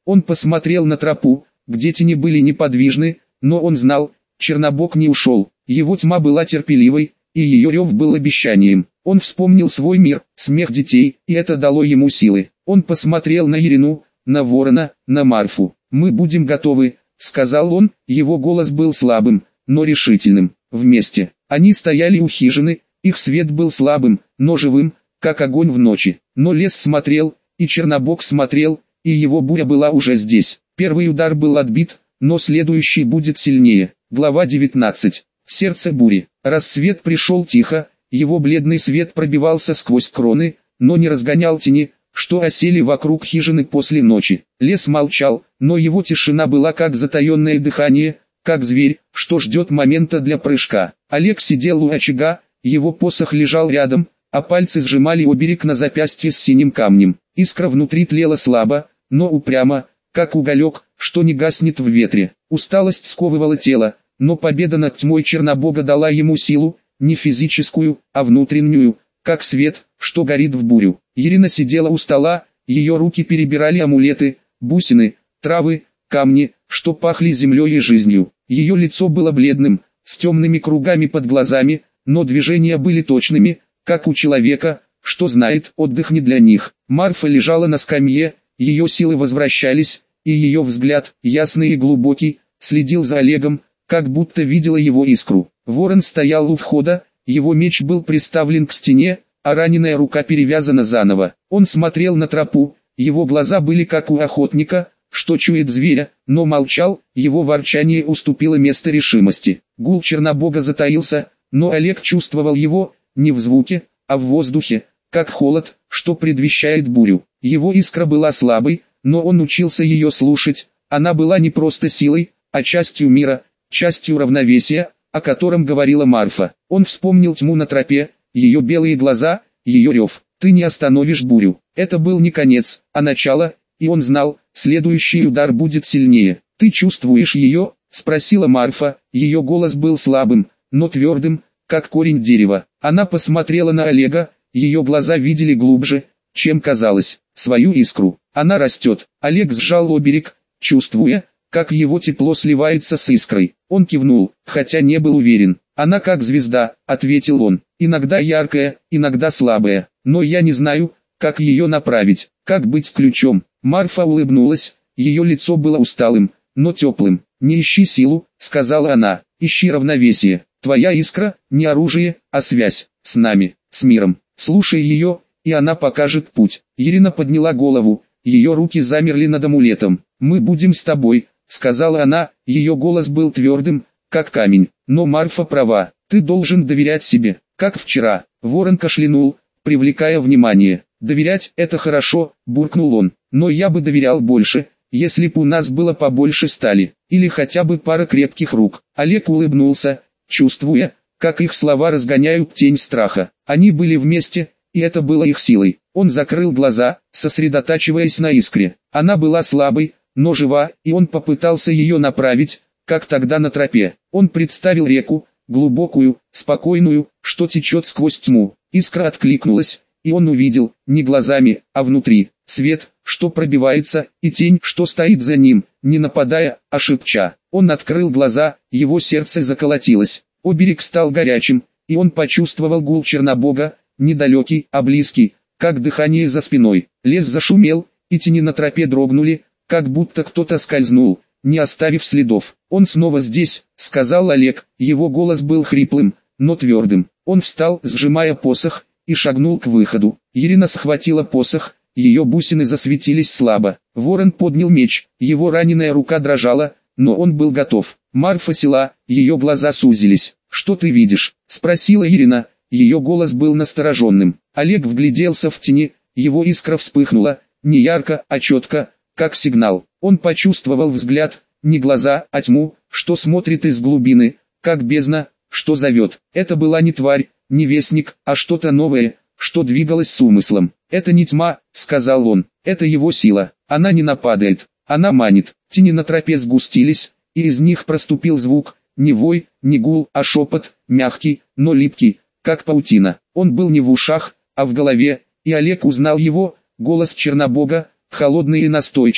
Он посмотрел на тропу, где тени были неподвижны, но он знал, Чернобог не ушел. Его тьма была терпеливой, и ее рев был обещанием. Он вспомнил свой мир, смех детей, и это дало ему силы. Он посмотрел на Ирину, на Ворона, на Марфу. «Мы будем готовы», — сказал он, его голос был слабым, но решительным. Вместе. Они стояли у хижины, их свет был слабым, но живым, как огонь в ночи. Но лес смотрел, и Чернобог смотрел, и его буря была уже здесь. Первый удар был отбит, но следующий будет сильнее. Глава 19. Сердце бури. Рассвет пришел тихо, его бледный свет пробивался сквозь кроны, но не разгонял тени, что осели вокруг хижины после ночи. Лес молчал, но его тишина была как затаенное дыхание, как зверь, что ждет момента для прыжка. Олег сидел у очага, его посох лежал рядом, а пальцы сжимали оберег на запястье с синим камнем. Искра внутри тлела слабо, но упрямо, как уголек, что не гаснет в ветре. Усталость сковывала тело, но победа над тьмой Чернобога дала ему силу, не физическую, а внутреннюю, как свет, что горит в бурю. Ирина сидела у стола, ее руки перебирали амулеты, бусины, травы, камни, что пахли землей и жизнью. Ее лицо было бледным, с темными кругами под глазами, но движения были точными, как у человека, что знает, отдых не для них. Марфа лежала на скамье, ее силы возвращались, и ее взгляд, ясный и глубокий, следил за Олегом, как будто видела его искру. Ворон стоял у входа, его меч был приставлен к стене, а раненая рука перевязана заново. Он смотрел на тропу, его глаза были как у охотника, что чует зверя, но молчал, его ворчание уступило место решимости. Гул Чернобога затаился, но Олег чувствовал его, не в звуке, а в воздухе, как холод, что предвещает бурю. Его искра была слабой, но он учился ее слушать, она была не просто силой, а частью мира, частью равновесия, о котором говорила Марфа. Он вспомнил тьму на тропе, ее белые глаза, ее рев. «Ты не остановишь бурю». Это был не конец, а начало, и он знал, следующий удар будет сильнее. «Ты чувствуешь ее?» — спросила Марфа, ее голос был слабым, но твердым, как корень дерева. Она посмотрела на Олега, ее глаза видели глубже, чем казалось, свою искру. Она растет. Олег сжал оберег, чувствуя, как его тепло сливается с искрой. Он кивнул, хотя не был уверен. «Она как звезда», — ответил он, — «иногда яркая, иногда слабая, но я не знаю, как ее направить, как быть ключом». Марфа улыбнулась, ее лицо было усталым, но теплым. «Не ищи силу», — сказала она, — «ищи равновесие. Твоя искра — не оружие, а связь, с нами, с миром. Слушай ее, и она покажет путь». Ирина подняла голову, ее руки замерли над амулетом. «Мы будем с тобой», — сказала она, ее голос был твердым, как камень. «Но Марфа права, ты должен доверять себе, как вчера». Ворон кашлянул, привлекая внимание. «Доверять — это хорошо», — буркнул он, — «но я бы доверял больше, если б у нас было побольше стали, или хотя бы пара крепких рук». Олег улыбнулся, чувствуя, как их слова разгоняют тень страха. Они были вместе, и это было их силой. Он закрыл глаза, сосредотачиваясь на искре. Она была слабой, но жива, и он попытался ее направить, как тогда на тропе. Он представил реку, глубокую, спокойную, что течет сквозь тьму. Искра откликнулась, и он увидел, не глазами, а внутри, свет, что пробивается, и тень, что стоит за ним, не нападая, а шепча. Он открыл глаза, его сердце заколотилось. Оберег стал горячим, и он почувствовал гул Чернобога, недалекий, а близкий, как дыхание за спиной. Лес зашумел, и тени на тропе дрогнули, как будто кто-то скользнул, не оставив следов. «Он снова здесь», — сказал Олег, его голос был хриплым, но твердым. Он встал, сжимая посох, и шагнул к выходу. Ирина схватила посох, ее бусины засветились слабо. Ворон поднял меч, его раненая рука дрожала, но он был готов. Марфа села, ее глаза сузились. «Что ты видишь?» — спросила Ирина, ее голос был настороженным. Олег вгляделся в тени, его искра вспыхнула, не ярко, а четко, как сигнал. Он почувствовал взгляд, не глаза, а тьму, что смотрит из глубины, как бездна, что зовет. Это была не тварь, не вестник, а что-то новое, что двигалось с умыслом. «Это не тьма», — сказал он, — «это его сила. Она не нападает, она манит». Тени на тропе сгустились, и из них проступил звук, не вой, не гул, а шепот, мягкий, но липкий, как паутина. Он был не в ушах, а в голове, и Олег узнал его, голос Чернобога, холодный и настойчивый.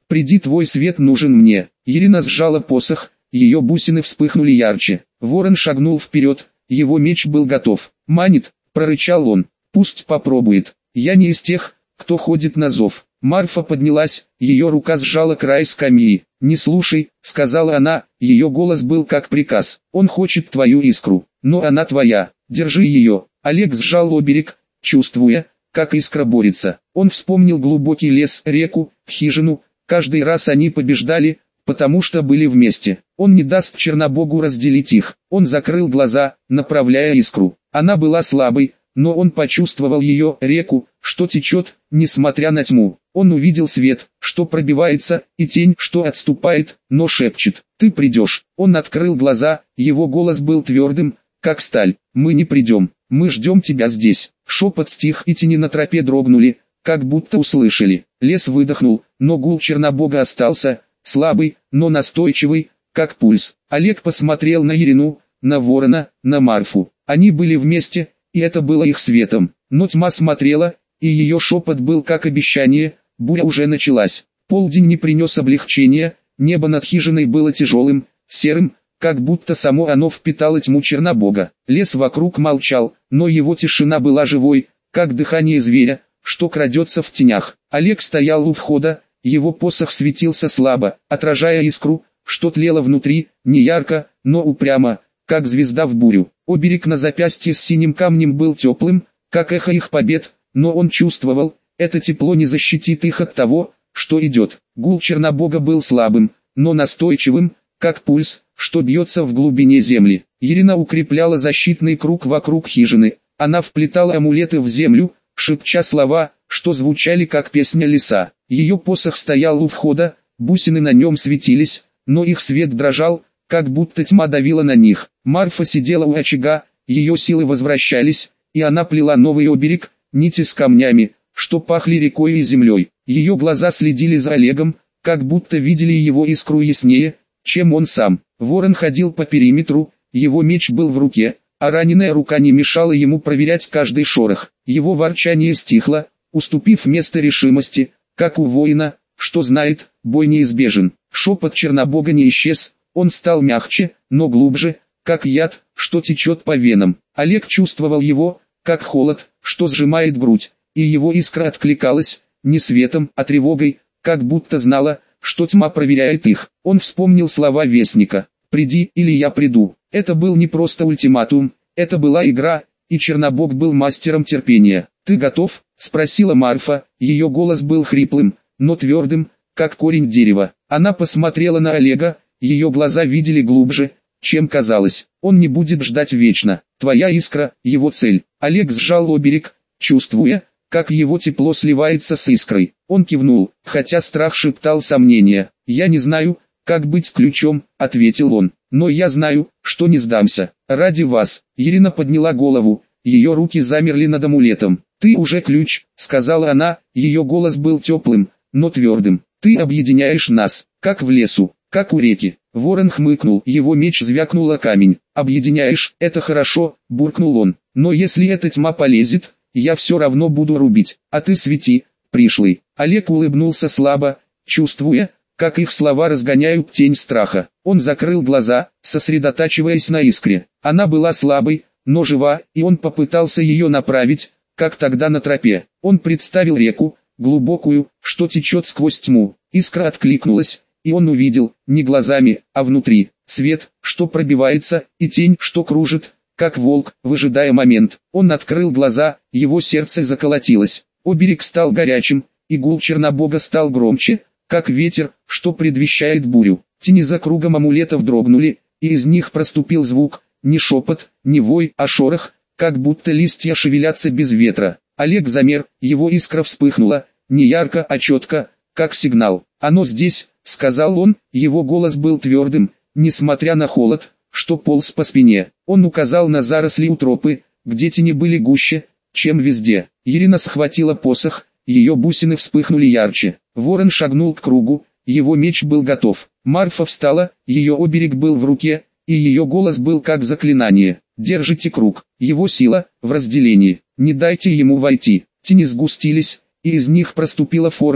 Приди, твой свет нужен мне. Ирина сжала посох, ее бусины вспыхнули ярче. Ворон шагнул вперед, его меч был готов. «Манит», — прорычал он, — «пусть попробует. Я не из тех, кто ходит на зов». Марфа поднялась, ее рука сжала край скамьи. «Не слушай», — сказала она, ее голос был как приказ. «Он хочет твою искру, но она твоя, держи ее». Олег сжал оберег, чувствуя, как искра борется. Он вспомнил глубокий лес, реку, хижину. Каждый раз они побеждали, потому что были вместе. Он не даст Чернобогу разделить их. Он закрыл глаза, направляя искру. Она была слабой, но он почувствовал ее, реку, что течет, несмотря на тьму. Он увидел свет, что пробивается, и тень, что отступает, но шепчет: «Ты придешь». Он открыл глаза, его голос был твердым, как сталь. «Мы не придем, мы ждем тебя здесь». Шепот стих, и тени на тропе дрогнули, как будто услышали. Лес выдохнул, но гул Чернобога остался, слабый, но настойчивый, как пульс. Олег посмотрел на Ирину, на Ворона, на Марфу. Они были вместе, и это было их светом. Но тьма смотрела, и ее шепот был как обещание. Буря уже началась. Полдень не принес облегчения, небо над хижиной было тяжелым, серым, как будто само оно впитало тьму Чернобога. Лес вокруг молчал, но его тишина была живой, как дыхание зверя, что крадется в тенях. Олег стоял у входа, его посох светился слабо, отражая искру, что тлела внутри, не ярко, но упрямо, как звезда в бурю. Оберег на запястье с синим камнем был теплым, как эхо их побед, но он чувствовал, это тепло не защитит их от того, что идет. Гул Чернобога был слабым, но настойчивым, как пульс, что бьется в глубине земли. Ирина укрепляла защитный круг вокруг хижины. Она вплетала амулеты в землю, шепча слова, что звучали как песня леса. Ее посох стоял у входа, бусины на нем светились, но их свет дрожал, как будто тьма давила на них. Марфа сидела у очага, ее силы возвращались, и она плела новый оберег, нити с камнями, что пахли рекой и землей. Ее глаза следили за Олегом, как будто видели его искру яснее, чем он сам. Ворон ходил по периметру, его меч был в руке, а раненая рука не мешала ему проверять каждый шорох. Его ворчание стихло, уступив место решимости, как у воина, что знает, бой неизбежен. Шепот Чернобога не исчез, он стал мягче, но глубже, как яд, что течет по венам. Олег чувствовал его, как холод, что сжимает грудь, и его искра откликалась, не светом, а тревогой, как будто знала, что тьма проверяет их. Он вспомнил слова Вестника: «Приди, или я приду». Это был не просто ультиматум, это была игра, и Чернобог был мастером терпения. «Ты готов?» — спросила Марфа, ее голос был хриплым, но твердым, как корень дерева. Она посмотрела на Олега, ее глаза видели глубже, чем казалось. Он не будет ждать вечно. Твоя искра — его цель. Олег сжал оберег, чувствуя, как его тепло сливается с искрой. Он кивнул, хотя страх шептал сомнения. «Я не знаю, как быть ключом», — ответил он. «Но я знаю, что не сдамся. Ради вас». Ирина подняла голову, ее руки замерли над амулетом. «Ты уже ключ», — сказала она, ее голос был теплым, но твердым. «Ты объединяешь нас, как в лесу, как у реки». Ворон хмыкнул, его меч звякнул о камень. «Объединяешь, это хорошо», — буркнул он. «Но если эта тьма полезет, я все равно буду рубить, а ты свети, пришлый». Олег улыбнулся слабо, чувствуя, как их слова разгоняют тень страха. Он закрыл глаза, сосредотачиваясь на искре. Она была слабой, но жива, и он попытался ее направить, как тогда на тропе. Он представил реку, глубокую, что течет сквозь тьму. Искра откликнулась, и он увидел, не глазами, а внутри, свет, что пробивается, и тень, что кружит, как волк, выжидая момент. Он открыл глаза, его сердце заколотилось. Оберег стал горячим, и гул Чернобога стал громче, как ветер, что предвещает бурю. Тени за кругом амулетов дрогнули, и из них проступил звук, не шепот, не вой, а шорох, как будто листья шевелятся без ветра. Олег замер, его искра вспыхнула, не ярко, а четко, как сигнал. «Оно здесь», — сказал он, его голос был твердым, несмотря на холод, что полз по спине. Он указал на заросли у тропы, где тени были гуще, чем везде. Ирина схватила посох, ее бусины вспыхнули ярче. Ворон шагнул к кругу, его меч был готов. Марфа встала, ее оберег был в руке, и ее голос был как заклинание. «Держите круг, его сила в разделении, не дайте ему войти». Тени сгустились, и из них проступила форма,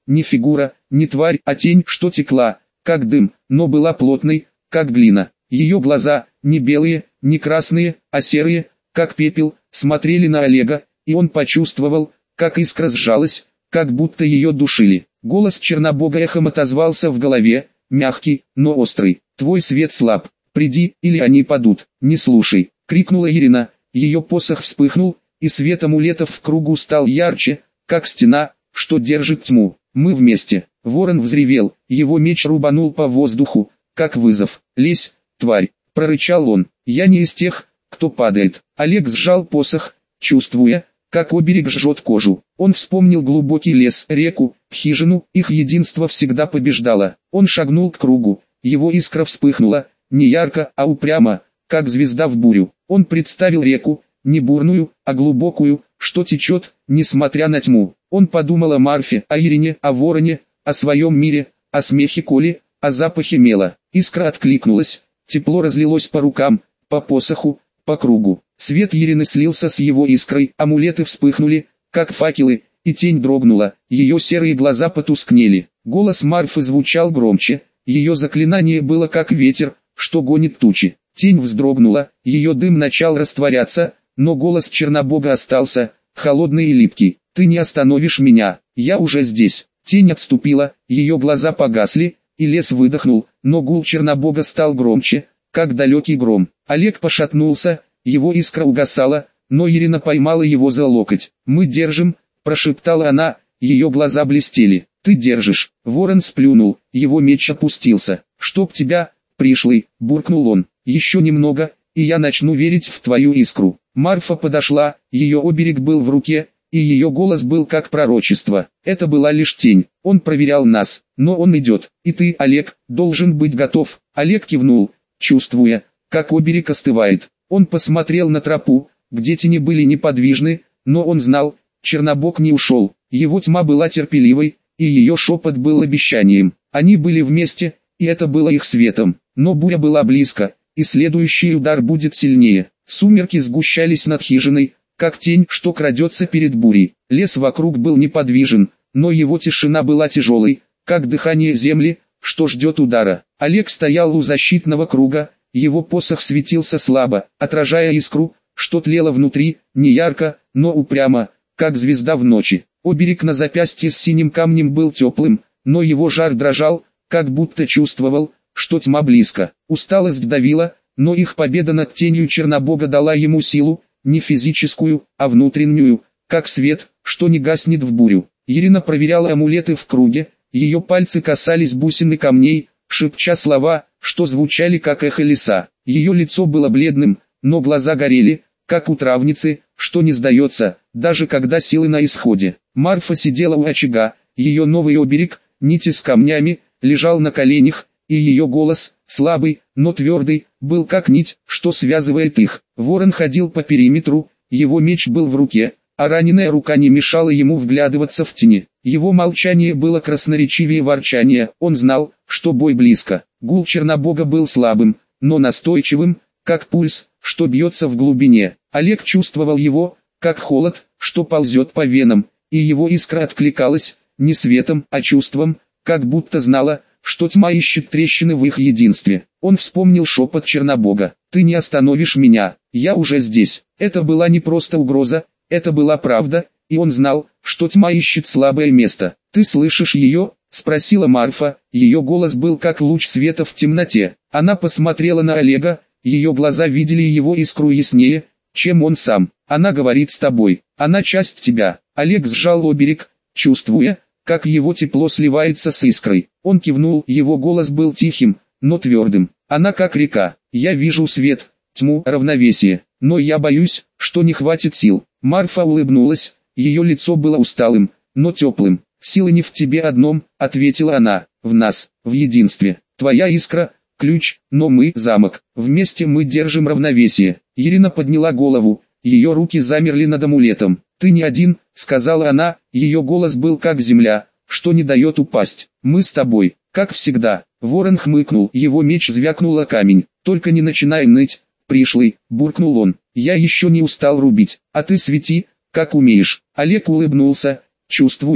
не фигура, не тварь, а тень, что текла, как дым, но была плотной, как глина. Ее глаза, не белые, не красные, а серые, как пепел, смотрели на Олега, и он почувствовал, как искра сжалась, как будто ее душили. Голос Чернобога эхом отозвался в голове, мягкий, но острый. «Твой свет слаб, приди, или они падут, не слушай», — крикнула Ирина. Ее посох вспыхнул, и свет амулетов в кругу стал ярче, как стена, что держит тьму. «Мы вместе». Ворон взревел, его меч рубанул по воздуху, как вызов. «Лезь, тварь», — прорычал он. «Я не из тех, кто падает». Олег сжал посох, чувствуя, как оберег жжет кожу. Он вспомнил глубокий лес, реку, хижину, их единство всегда побеждало. Он шагнул к кругу, его искра вспыхнула, не ярко, а упрямо, как звезда в бурю. Он представил реку, не бурную, а глубокую, что течет, несмотря на тьму. Он подумал о Марфе, о Ирине, о Вороне, о своем мире, о смехе Коли, о запахе мела. Искра откликнулась, тепло разлилось по рукам, по посоху, по кругу. Свет Ирины слился с его искрой, амулеты вспыхнули, как факелы, и тень дрогнула, ее серые глаза потускнели. Голос Марфы звучал громче, ее заклинание было как ветер, что гонит тучи. Тень вздрогнула, ее дым начал растворяться, но голос Чернобога остался, холодный и липкий. «Ты не остановишь меня, я уже здесь». Тень отступила, ее глаза погасли, и лес выдохнул, но гул Чернобога стал громче, как далекий гром. Олег пошатнулся, его искра угасала, но Ирина поймала его за локоть. «Мы держим», — прошептала она, ее глаза блестели. «Ты держишь». Ворон сплюнул, его меч опустился. «Чтоб тебя, пришлый», — буркнул он. «Еще немного, и я начну верить в твою искру». Марфа подошла, ее оберег был в руке, и ее голос был как пророчество. Это была лишь тень. Он проверял нас, но он идет. И ты, Олег, должен быть готов. Олег кивнул, чувствуя, как оберег остывает. Он посмотрел на тропу, где тени были неподвижны, но он знал, Чернобог не ушел. Его тьма была терпеливой, и ее шепот был обещанием. Они были вместе, и это было их светом. Но буря была близко, и следующий удар будет сильнее. Сумерки сгущались над хижиной, как тень, что крадется перед бурей. Лес вокруг был неподвижен, но его тишина была тяжелой, как дыхание земли, что ждет удара. Олег стоял у защитного круга, его посох светился слабо, отражая искру, что тлела внутри, не ярко, но упрямо, как звезда в ночи. Оберег на запястье с синим камнем был теплым, но его жар дрожал, как будто чувствовал, что тьма близко. Усталость давила, но их победа над тенью Чернобога дала ему силу, не физическую, а внутреннюю, как свет, что не гаснет в бурю. Ирина проверяла амулеты в круге, ее пальцы касались бусин и камней, шепча слова, что звучали как эхо леса. Ее лицо было бледным, но глаза горели, как у травницы, что не сдается, даже когда силы на исходе. Марфа сидела у очага, ее новый оберег, нити с камнями, лежал на коленях, и ее голос, слабый, но твердый, был как нить, что связывает их. Ворон ходил по периметру, его меч был в руке, а раненая рука не мешала ему вглядываться в тени. Его молчание было красноречивее ворчания, он знал, что бой близко. Гул Чернобога был слабым, но настойчивым, как пульс, что бьется в глубине. Олег чувствовал его, как холод, что ползет по венам, и его искра откликалась, не светом, а чувством, как будто знала, что тьма ищет трещины в их единстве. Он вспомнил шепот Чернобога. «Ты не остановишь меня, я уже здесь». Это была не просто угроза, это была правда, и он знал, что тьма ищет слабое место. «Ты слышишь ее?» — спросила Марфа, ее голос был как луч света в темноте. Она посмотрела на Олега, ее глаза видели его искру яснее, чем он сам. «Она говорит с тобой, она часть тебя». Олег сжал оберег, чувствуя, как его тепло сливается с искрой. Он кивнул, его голос был тихим, но твердым. «Она как река, я вижу свет, тьму, равновесие, но я боюсь, что не хватит сил». Марфа улыбнулась, ее лицо было усталым, но теплым. «Силы не в тебе одном», — ответила она, — «в нас, в единстве. Твоя искра — ключ, но мы — замок, вместе мы держим равновесие». Ирина подняла голову, ее руки замерли над амулетом. «Ты не один», — сказала она, ее голос был как земля, что не дает упасть. «Мы с тобой, как всегда». Ворон хмыкнул, его меч звякнул о камень. «Только не начинай ныть, пришлый», — буркнул он. «Я еще не устал рубить, а ты свети, как умеешь». Олег улыбнулся, чувствуя,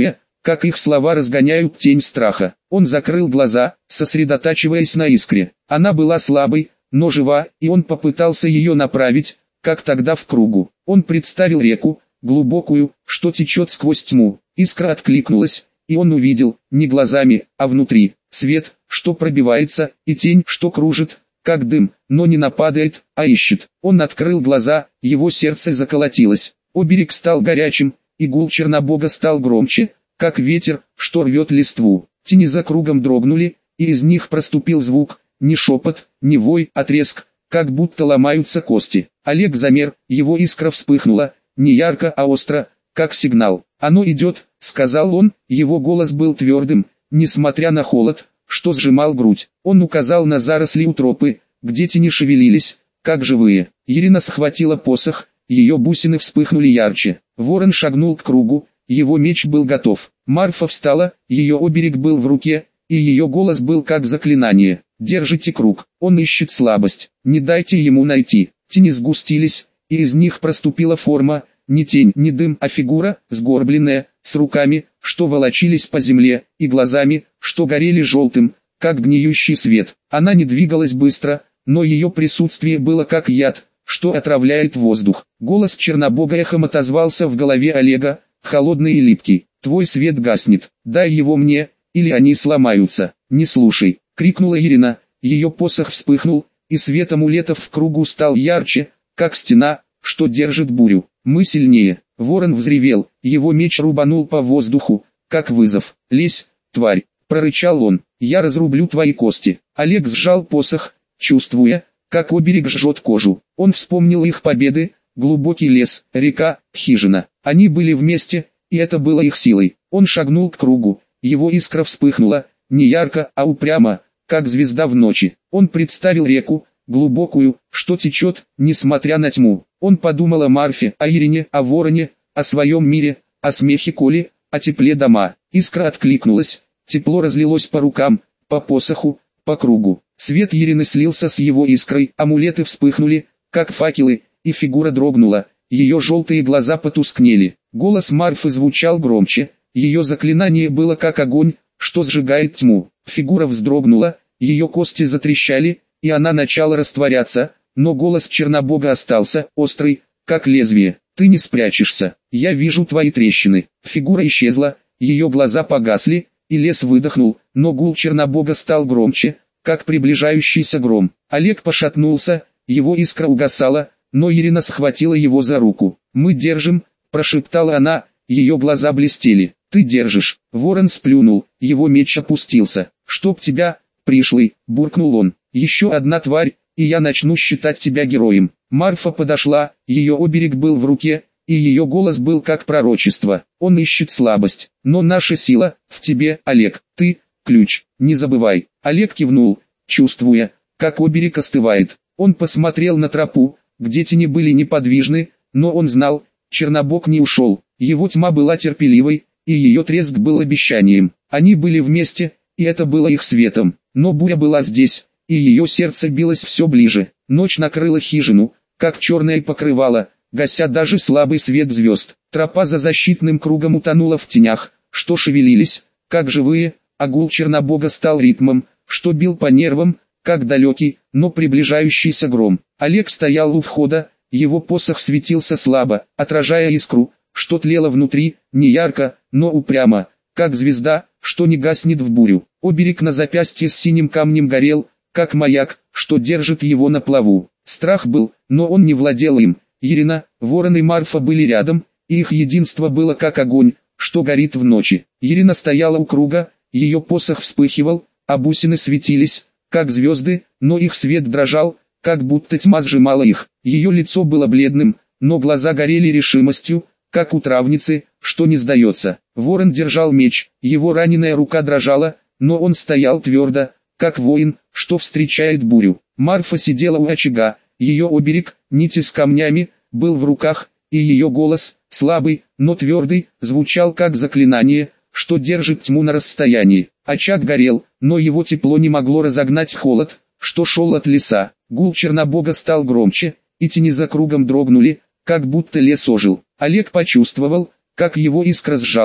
как их слова разгоняют тень страха. Он закрыл глаза, сосредотачиваясь на искре. Она была слабой, но жива, и он попытался ее направить, как тогда в кругу. Он представил реку, глубокую, что течет сквозь тьму. Искра откликнулась, и он увидел, не глазами, а внутри, свет, что пробивается, и тень, что кружит, как дым, но не нападает, а ищет. Он открыл глаза, его сердце заколотилось. Оберег стал горячим, и гул Чернобога стал громче, как ветер, что рвет листву. Тени за кругом дрогнули, и из них проступил звук, не шепот, не вой, а треск, как будто ломаются кости. Олег замер, его искра вспыхнула, не ярко, а остро, как сигнал. «Оно идет», — сказал он, его голос был твердым, несмотря на холод, что сжимал грудь. Он указал на заросли у тропы, где тени шевелились, как живые. Ирина схватила посох, ее бусины вспыхнули ярче. Ворон шагнул к кругу, его меч был готов. Марфа встала, ее оберег был в руке, и ее голос был как заклинание. «Держите круг, он ищет слабость, не дайте ему найти». Тени сгустились, и из них проступила форма, не тень, не дым, а фигура, сгорбленная, с руками, что волочились по земле, и глазами, что горели желтым, как гниющий свет. Она не двигалась быстро, но ее присутствие было как яд, что отравляет воздух. Голос Чернобога эхом отозвался в голове Олега, холодный и липкий. «Твой свет гаснет, дай его мне, или они сломаются». «Не слушай», — крикнула Ирина, ее посох вспыхнул, и свет амулетов в кругу стал ярче, как стена, что держит бурю. «Мы сильнее». Ворон взревел, его меч рубанул по воздуху, как вызов. «Лезь, тварь», — прорычал он, — «я разрублю твои кости». Олег сжал посох, чувствуя, как оберег жжет кожу. Он вспомнил их победы, глубокий лес, река, хижина. Они были вместе, и это было их силой. Он шагнул к кругу, его искра вспыхнула, не ярко, а упрямо, как звезда в ночи. Он представил реку, глубокую, что течет, несмотря на тьму. Он подумал о Марфе, о Ирине, о Вороне, о своем мире, о смехе Коли, о тепле дома. Искра откликнулась, тепло разлилось по рукам, по посоху, по кругу. Свет Ирины слился с его искрой, амулеты вспыхнули, как факелы, и фигура дрогнула, ее желтые глаза потускнели. Голос Марфы звучал громче, ее заклинание было как огонь, что сжигает тьму. Фигура вздрогнула, ее кости затрещали, и она начала растворяться, но голос Чернобога остался, острый, как лезвие. «Ты не спрячешься, я вижу твои трещины». Фигура исчезла, ее глаза погасли, и лес выдохнул, но гул Чернобога стал громче, как приближающийся гром. Олег пошатнулся, его искра угасала, но Ирина схватила его за руку. «Мы держим», — прошептала она, ее глаза блестели. «Ты держишь». Ворон сплюнул, его меч опустился. «Чтоб тебя, пришлый», — буркнул он. «Еще одна тварь, и я начну считать тебя героем». Марфа подошла, ее оберег был в руке, и ее голос был как пророчество. «Он ищет слабость, но наша сила в тебе, Олег. Ты — ключ, не забывай». Олег кивнул, чувствуя, как оберег остывает. Он посмотрел на тропу, где тени были неподвижны, но он знал, Чернобог не ушел. Его тьма была терпеливой, и ее треск был обещанием. Они были вместе, и это было их светом. Но буря была здесь, и ее сердце билось все ближе. Ночь накрыла хижину, как черное покрывало, гася даже слабый свет звезд. Тропа за защитным кругом утонула в тенях, что шевелились, как живые, а гул Чернобога стал ритмом, что бил по нервам, как далекий, но приближающийся гром. Олег стоял у входа, его посох светился слабо, отражая искру, что тлела внутри, не ярко, но упрямо, как звезда, что не гаснет в бурю. Оберег на запястье с синим камнем горел, как маяк, что держит его на плаву. Страх был, но он не владел им. Ирина, Ворон и Марфа были рядом, и их единство было как огонь, что горит в ночи. Ирина стояла у круга, ее посох вспыхивал, а бусины светились, как звезды, но их свет дрожал, как будто тьма сжимала их. Ее лицо было бледным, но глаза горели решимостью, как у травницы, что не сдается. Ворон держал меч, его раненая рука дрожала, но он стоял твердо, как воин, что встречает бурю. Марфа сидела у очага, ее оберег, нити с камнями, был в руках, и ее голос, слабый, но твердый, звучал как заклинание, что держит тьму на расстоянии. Очаг горел, но его тепло не могло разогнать холод, что шел от леса. Гул Чернобога стал громче, и тени за кругом дрогнули, как будто лес ожил. Олег почувствовал, как его искра сжалась,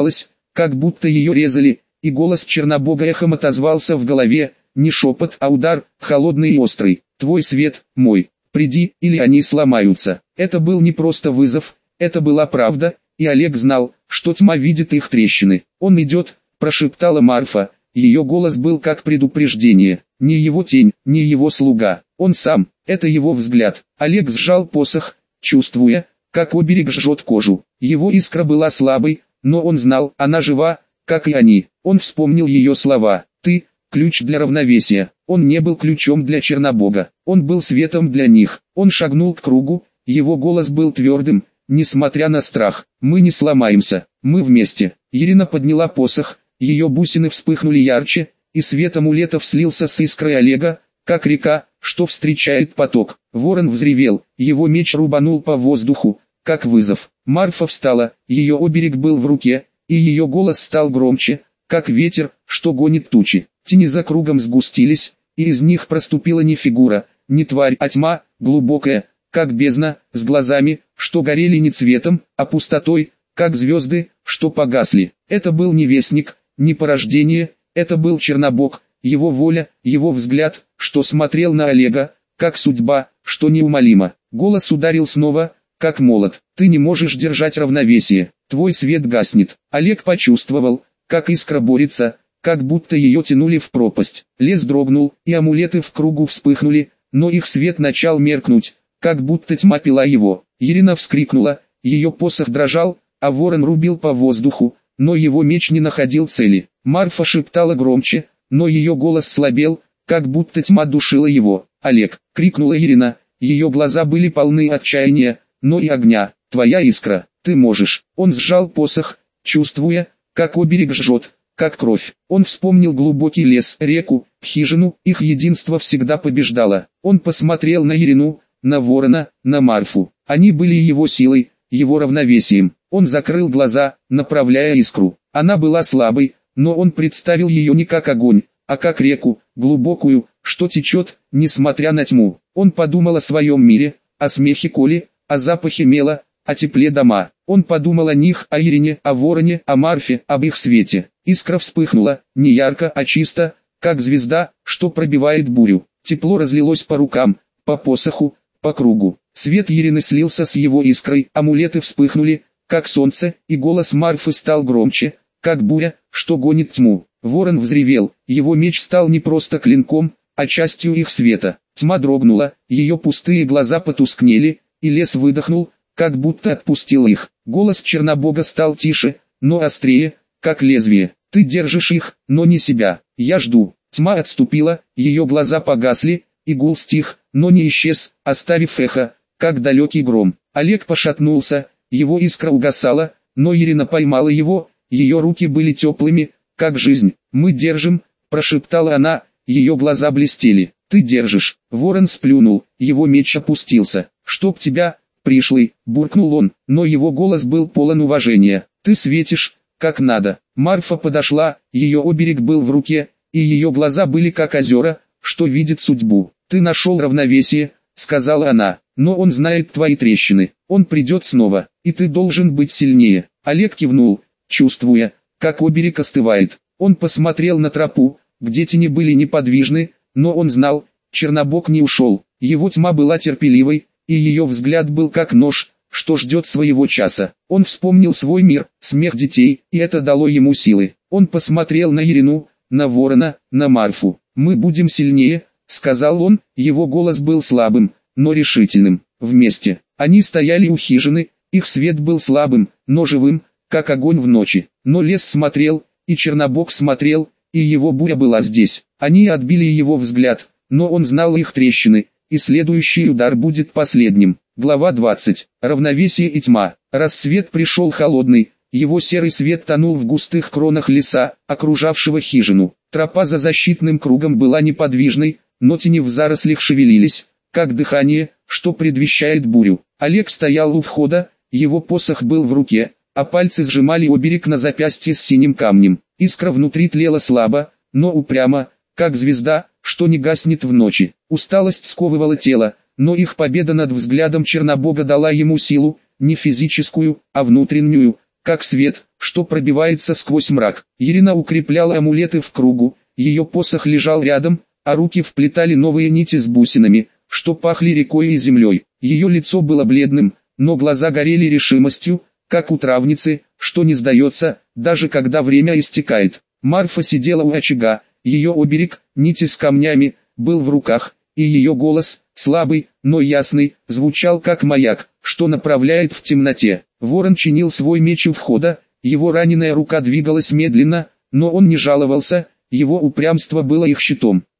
как будто ее резали, и голос Чернобога эхом отозвался в голове, не шепот, а удар, холодный и острый. «Твой свет, мой, приди, или они сломаются». Это был не просто вызов, это была правда, и Олег знал, что тьма видит их трещины. «Он идет», – прошептала Марфа, ее голос был как предупреждение. Не его тень, не его слуга, он сам, это его взгляд. Олег сжал посох, чувствуя, как оберег жжет кожу. Его искра была слабой, но он знал, она жива, как и они. Он вспомнил ее слова: «Ты – ключ для равновесия». Он не был ключом для Чернобога, он был светом для них. Он шагнул к кругу, его голос был твердым, несмотря на страх. «Мы не сломаемся, мы вместе». Ирина подняла посох, ее бусины вспыхнули ярче, и свет амулетов слился с искрой Олега, как река, что встречает поток. Ворон взревел, его меч рубанул по воздуху, как вызов. Марфа встала, ее оберег был в руке, и ее голос стал громче, как ветер, что гонит тучи. Тени за кругом сгустились, и из них проступила не фигура, не тварь, а тьма, глубокая, как бездна, с глазами, что горели не цветом, а пустотой, как звезды, что погасли. Это был не вестник, не порождение, это был Чернобог, его воля, его взгляд, что смотрел на Олега, как судьба, что неумолимо. Голос ударил снова, как молот. «Ты не можешь держать равновесие, твой свет гаснет». Олег почувствовал, как искра борется, как будто ее тянули в пропасть. Лес дрогнул, и амулеты в кругу вспыхнули, но их свет начал меркнуть, как будто тьма пила его. Ирина вскрикнула, ее посох дрожал, а ворон рубил по воздуху, но его меч не находил цели. Марфа шептала громче, но ее голос слабел, как будто тьма душила его. «Олег!» — крикнула Ирина, ее глаза были полны отчаяния, но и огня. «Твоя искра, ты можешь». Он сжал посох, чувствуя, как оберег жжет, как кровь. Он вспомнил глубокий лес, реку, хижину, их единство всегда побеждало. Он посмотрел на Ирину, на ворона, на Марфу. Они были его силой, его равновесием. Он закрыл глаза, направляя искру. Она была слабой, но он представил ее не как огонь, а как реку, глубокую, что течет, несмотря на тьму. Он подумал о своем мире, о смехе Коли, о запахе мела, о тепле дома. Он подумал о них, о Ирине, о вороне, о Марфе, об их свете. Искра вспыхнула, не ярко, а чисто, как звезда, что пробивает бурю. Тепло разлилось по рукам, по посоху, по кругу. Свет Ирины слился с его искрой, амулеты вспыхнули, как солнце, и голос Марфы стал громче, как буря, что гонит тьму. Ворон взревел, его меч стал не просто клинком, а частью их света. Тьма дрогнула, ее пустые глаза потускнели, и лес выдохнул, как будто отпустил их. Голос Чернобога стал тише, но острее, как лезвие. «Ты держишь их, но не себя. Я жду». Тьма отступила, ее глаза погасли, и гул стих, но не исчез, оставив эхо, как далекий гром. Олег пошатнулся, его искра угасала, но Ирина поймала его, ее руки были теплыми, как жизнь. «Мы держим», – прошептала она, ее глаза блестели. «Ты держишь». Ворон сплюнул, его меч опустился. «Чтоб тебя, пришлый», – буркнул он, но его голос был полон уважения. «Ты светишь, как надо». Марфа подошла, ее оберег был в руке, и ее глаза были как озера, что видит судьбу. «Ты нашел равновесие», – сказала она, – «но он знает твои трещины, он придет снова, и ты должен быть сильнее». Олег кивнул, чувствуя, как оберег остывает. Он посмотрел на тропу, где тени были неподвижны, но он знал, Чернобог не ушел. Его тьма была терпеливой, и ее взгляд был как нож, что ждет своего часа. Он вспомнил свой мир, смех детей, и это дало ему силы. Он посмотрел на Ирину, на ворона, на Марфу. «Мы будем сильнее», — сказал он, его голос был слабым, но решительным. Вместе. Они стояли у хижины, их свет был слабым, но живым, как огонь в ночи. Но лес смотрел, и Чернобог смотрел, и его буря была здесь. Они отбили его взгляд, но он знал их трещины, и следующий удар будет последним. Глава 20. Равновесие и тьма. Рассвет пришел холодный, его серый свет тонул в густых кронах леса, окружавшего хижину. Тропа за защитным кругом была неподвижной, но тени в зарослях шевелились, как дыхание, что предвещает бурю. Олег стоял у входа, его посох был в руке, а пальцы сжимали оберег на запястье с синим камнем. Искра внутри тлела слабо, но упрямо, как звезда, что не гаснет в ночи. Усталость сковывала тело, но их победа над взглядом Чернобога дала ему силу, не физическую, а внутреннюю, как свет, что пробивается сквозь мрак. Ирина укрепляла амулеты в кругу, ее посох лежал рядом, а руки вплетали новые нити с бусинами, что пахли рекой и землей. Ее лицо было бледным, но глаза горели решимостью, как у травницы, что не сдается, даже когда время истекает. Марфа сидела у очага, ее оберег, нити с камнями, был в руках, и ее голос, слабый, но ясный, звучал как маяк, что направляет в темноте. Ворон чинил свой меч у входа, его раненая рука двигалась медленно, но он не жаловался, его упрямство было их щитом.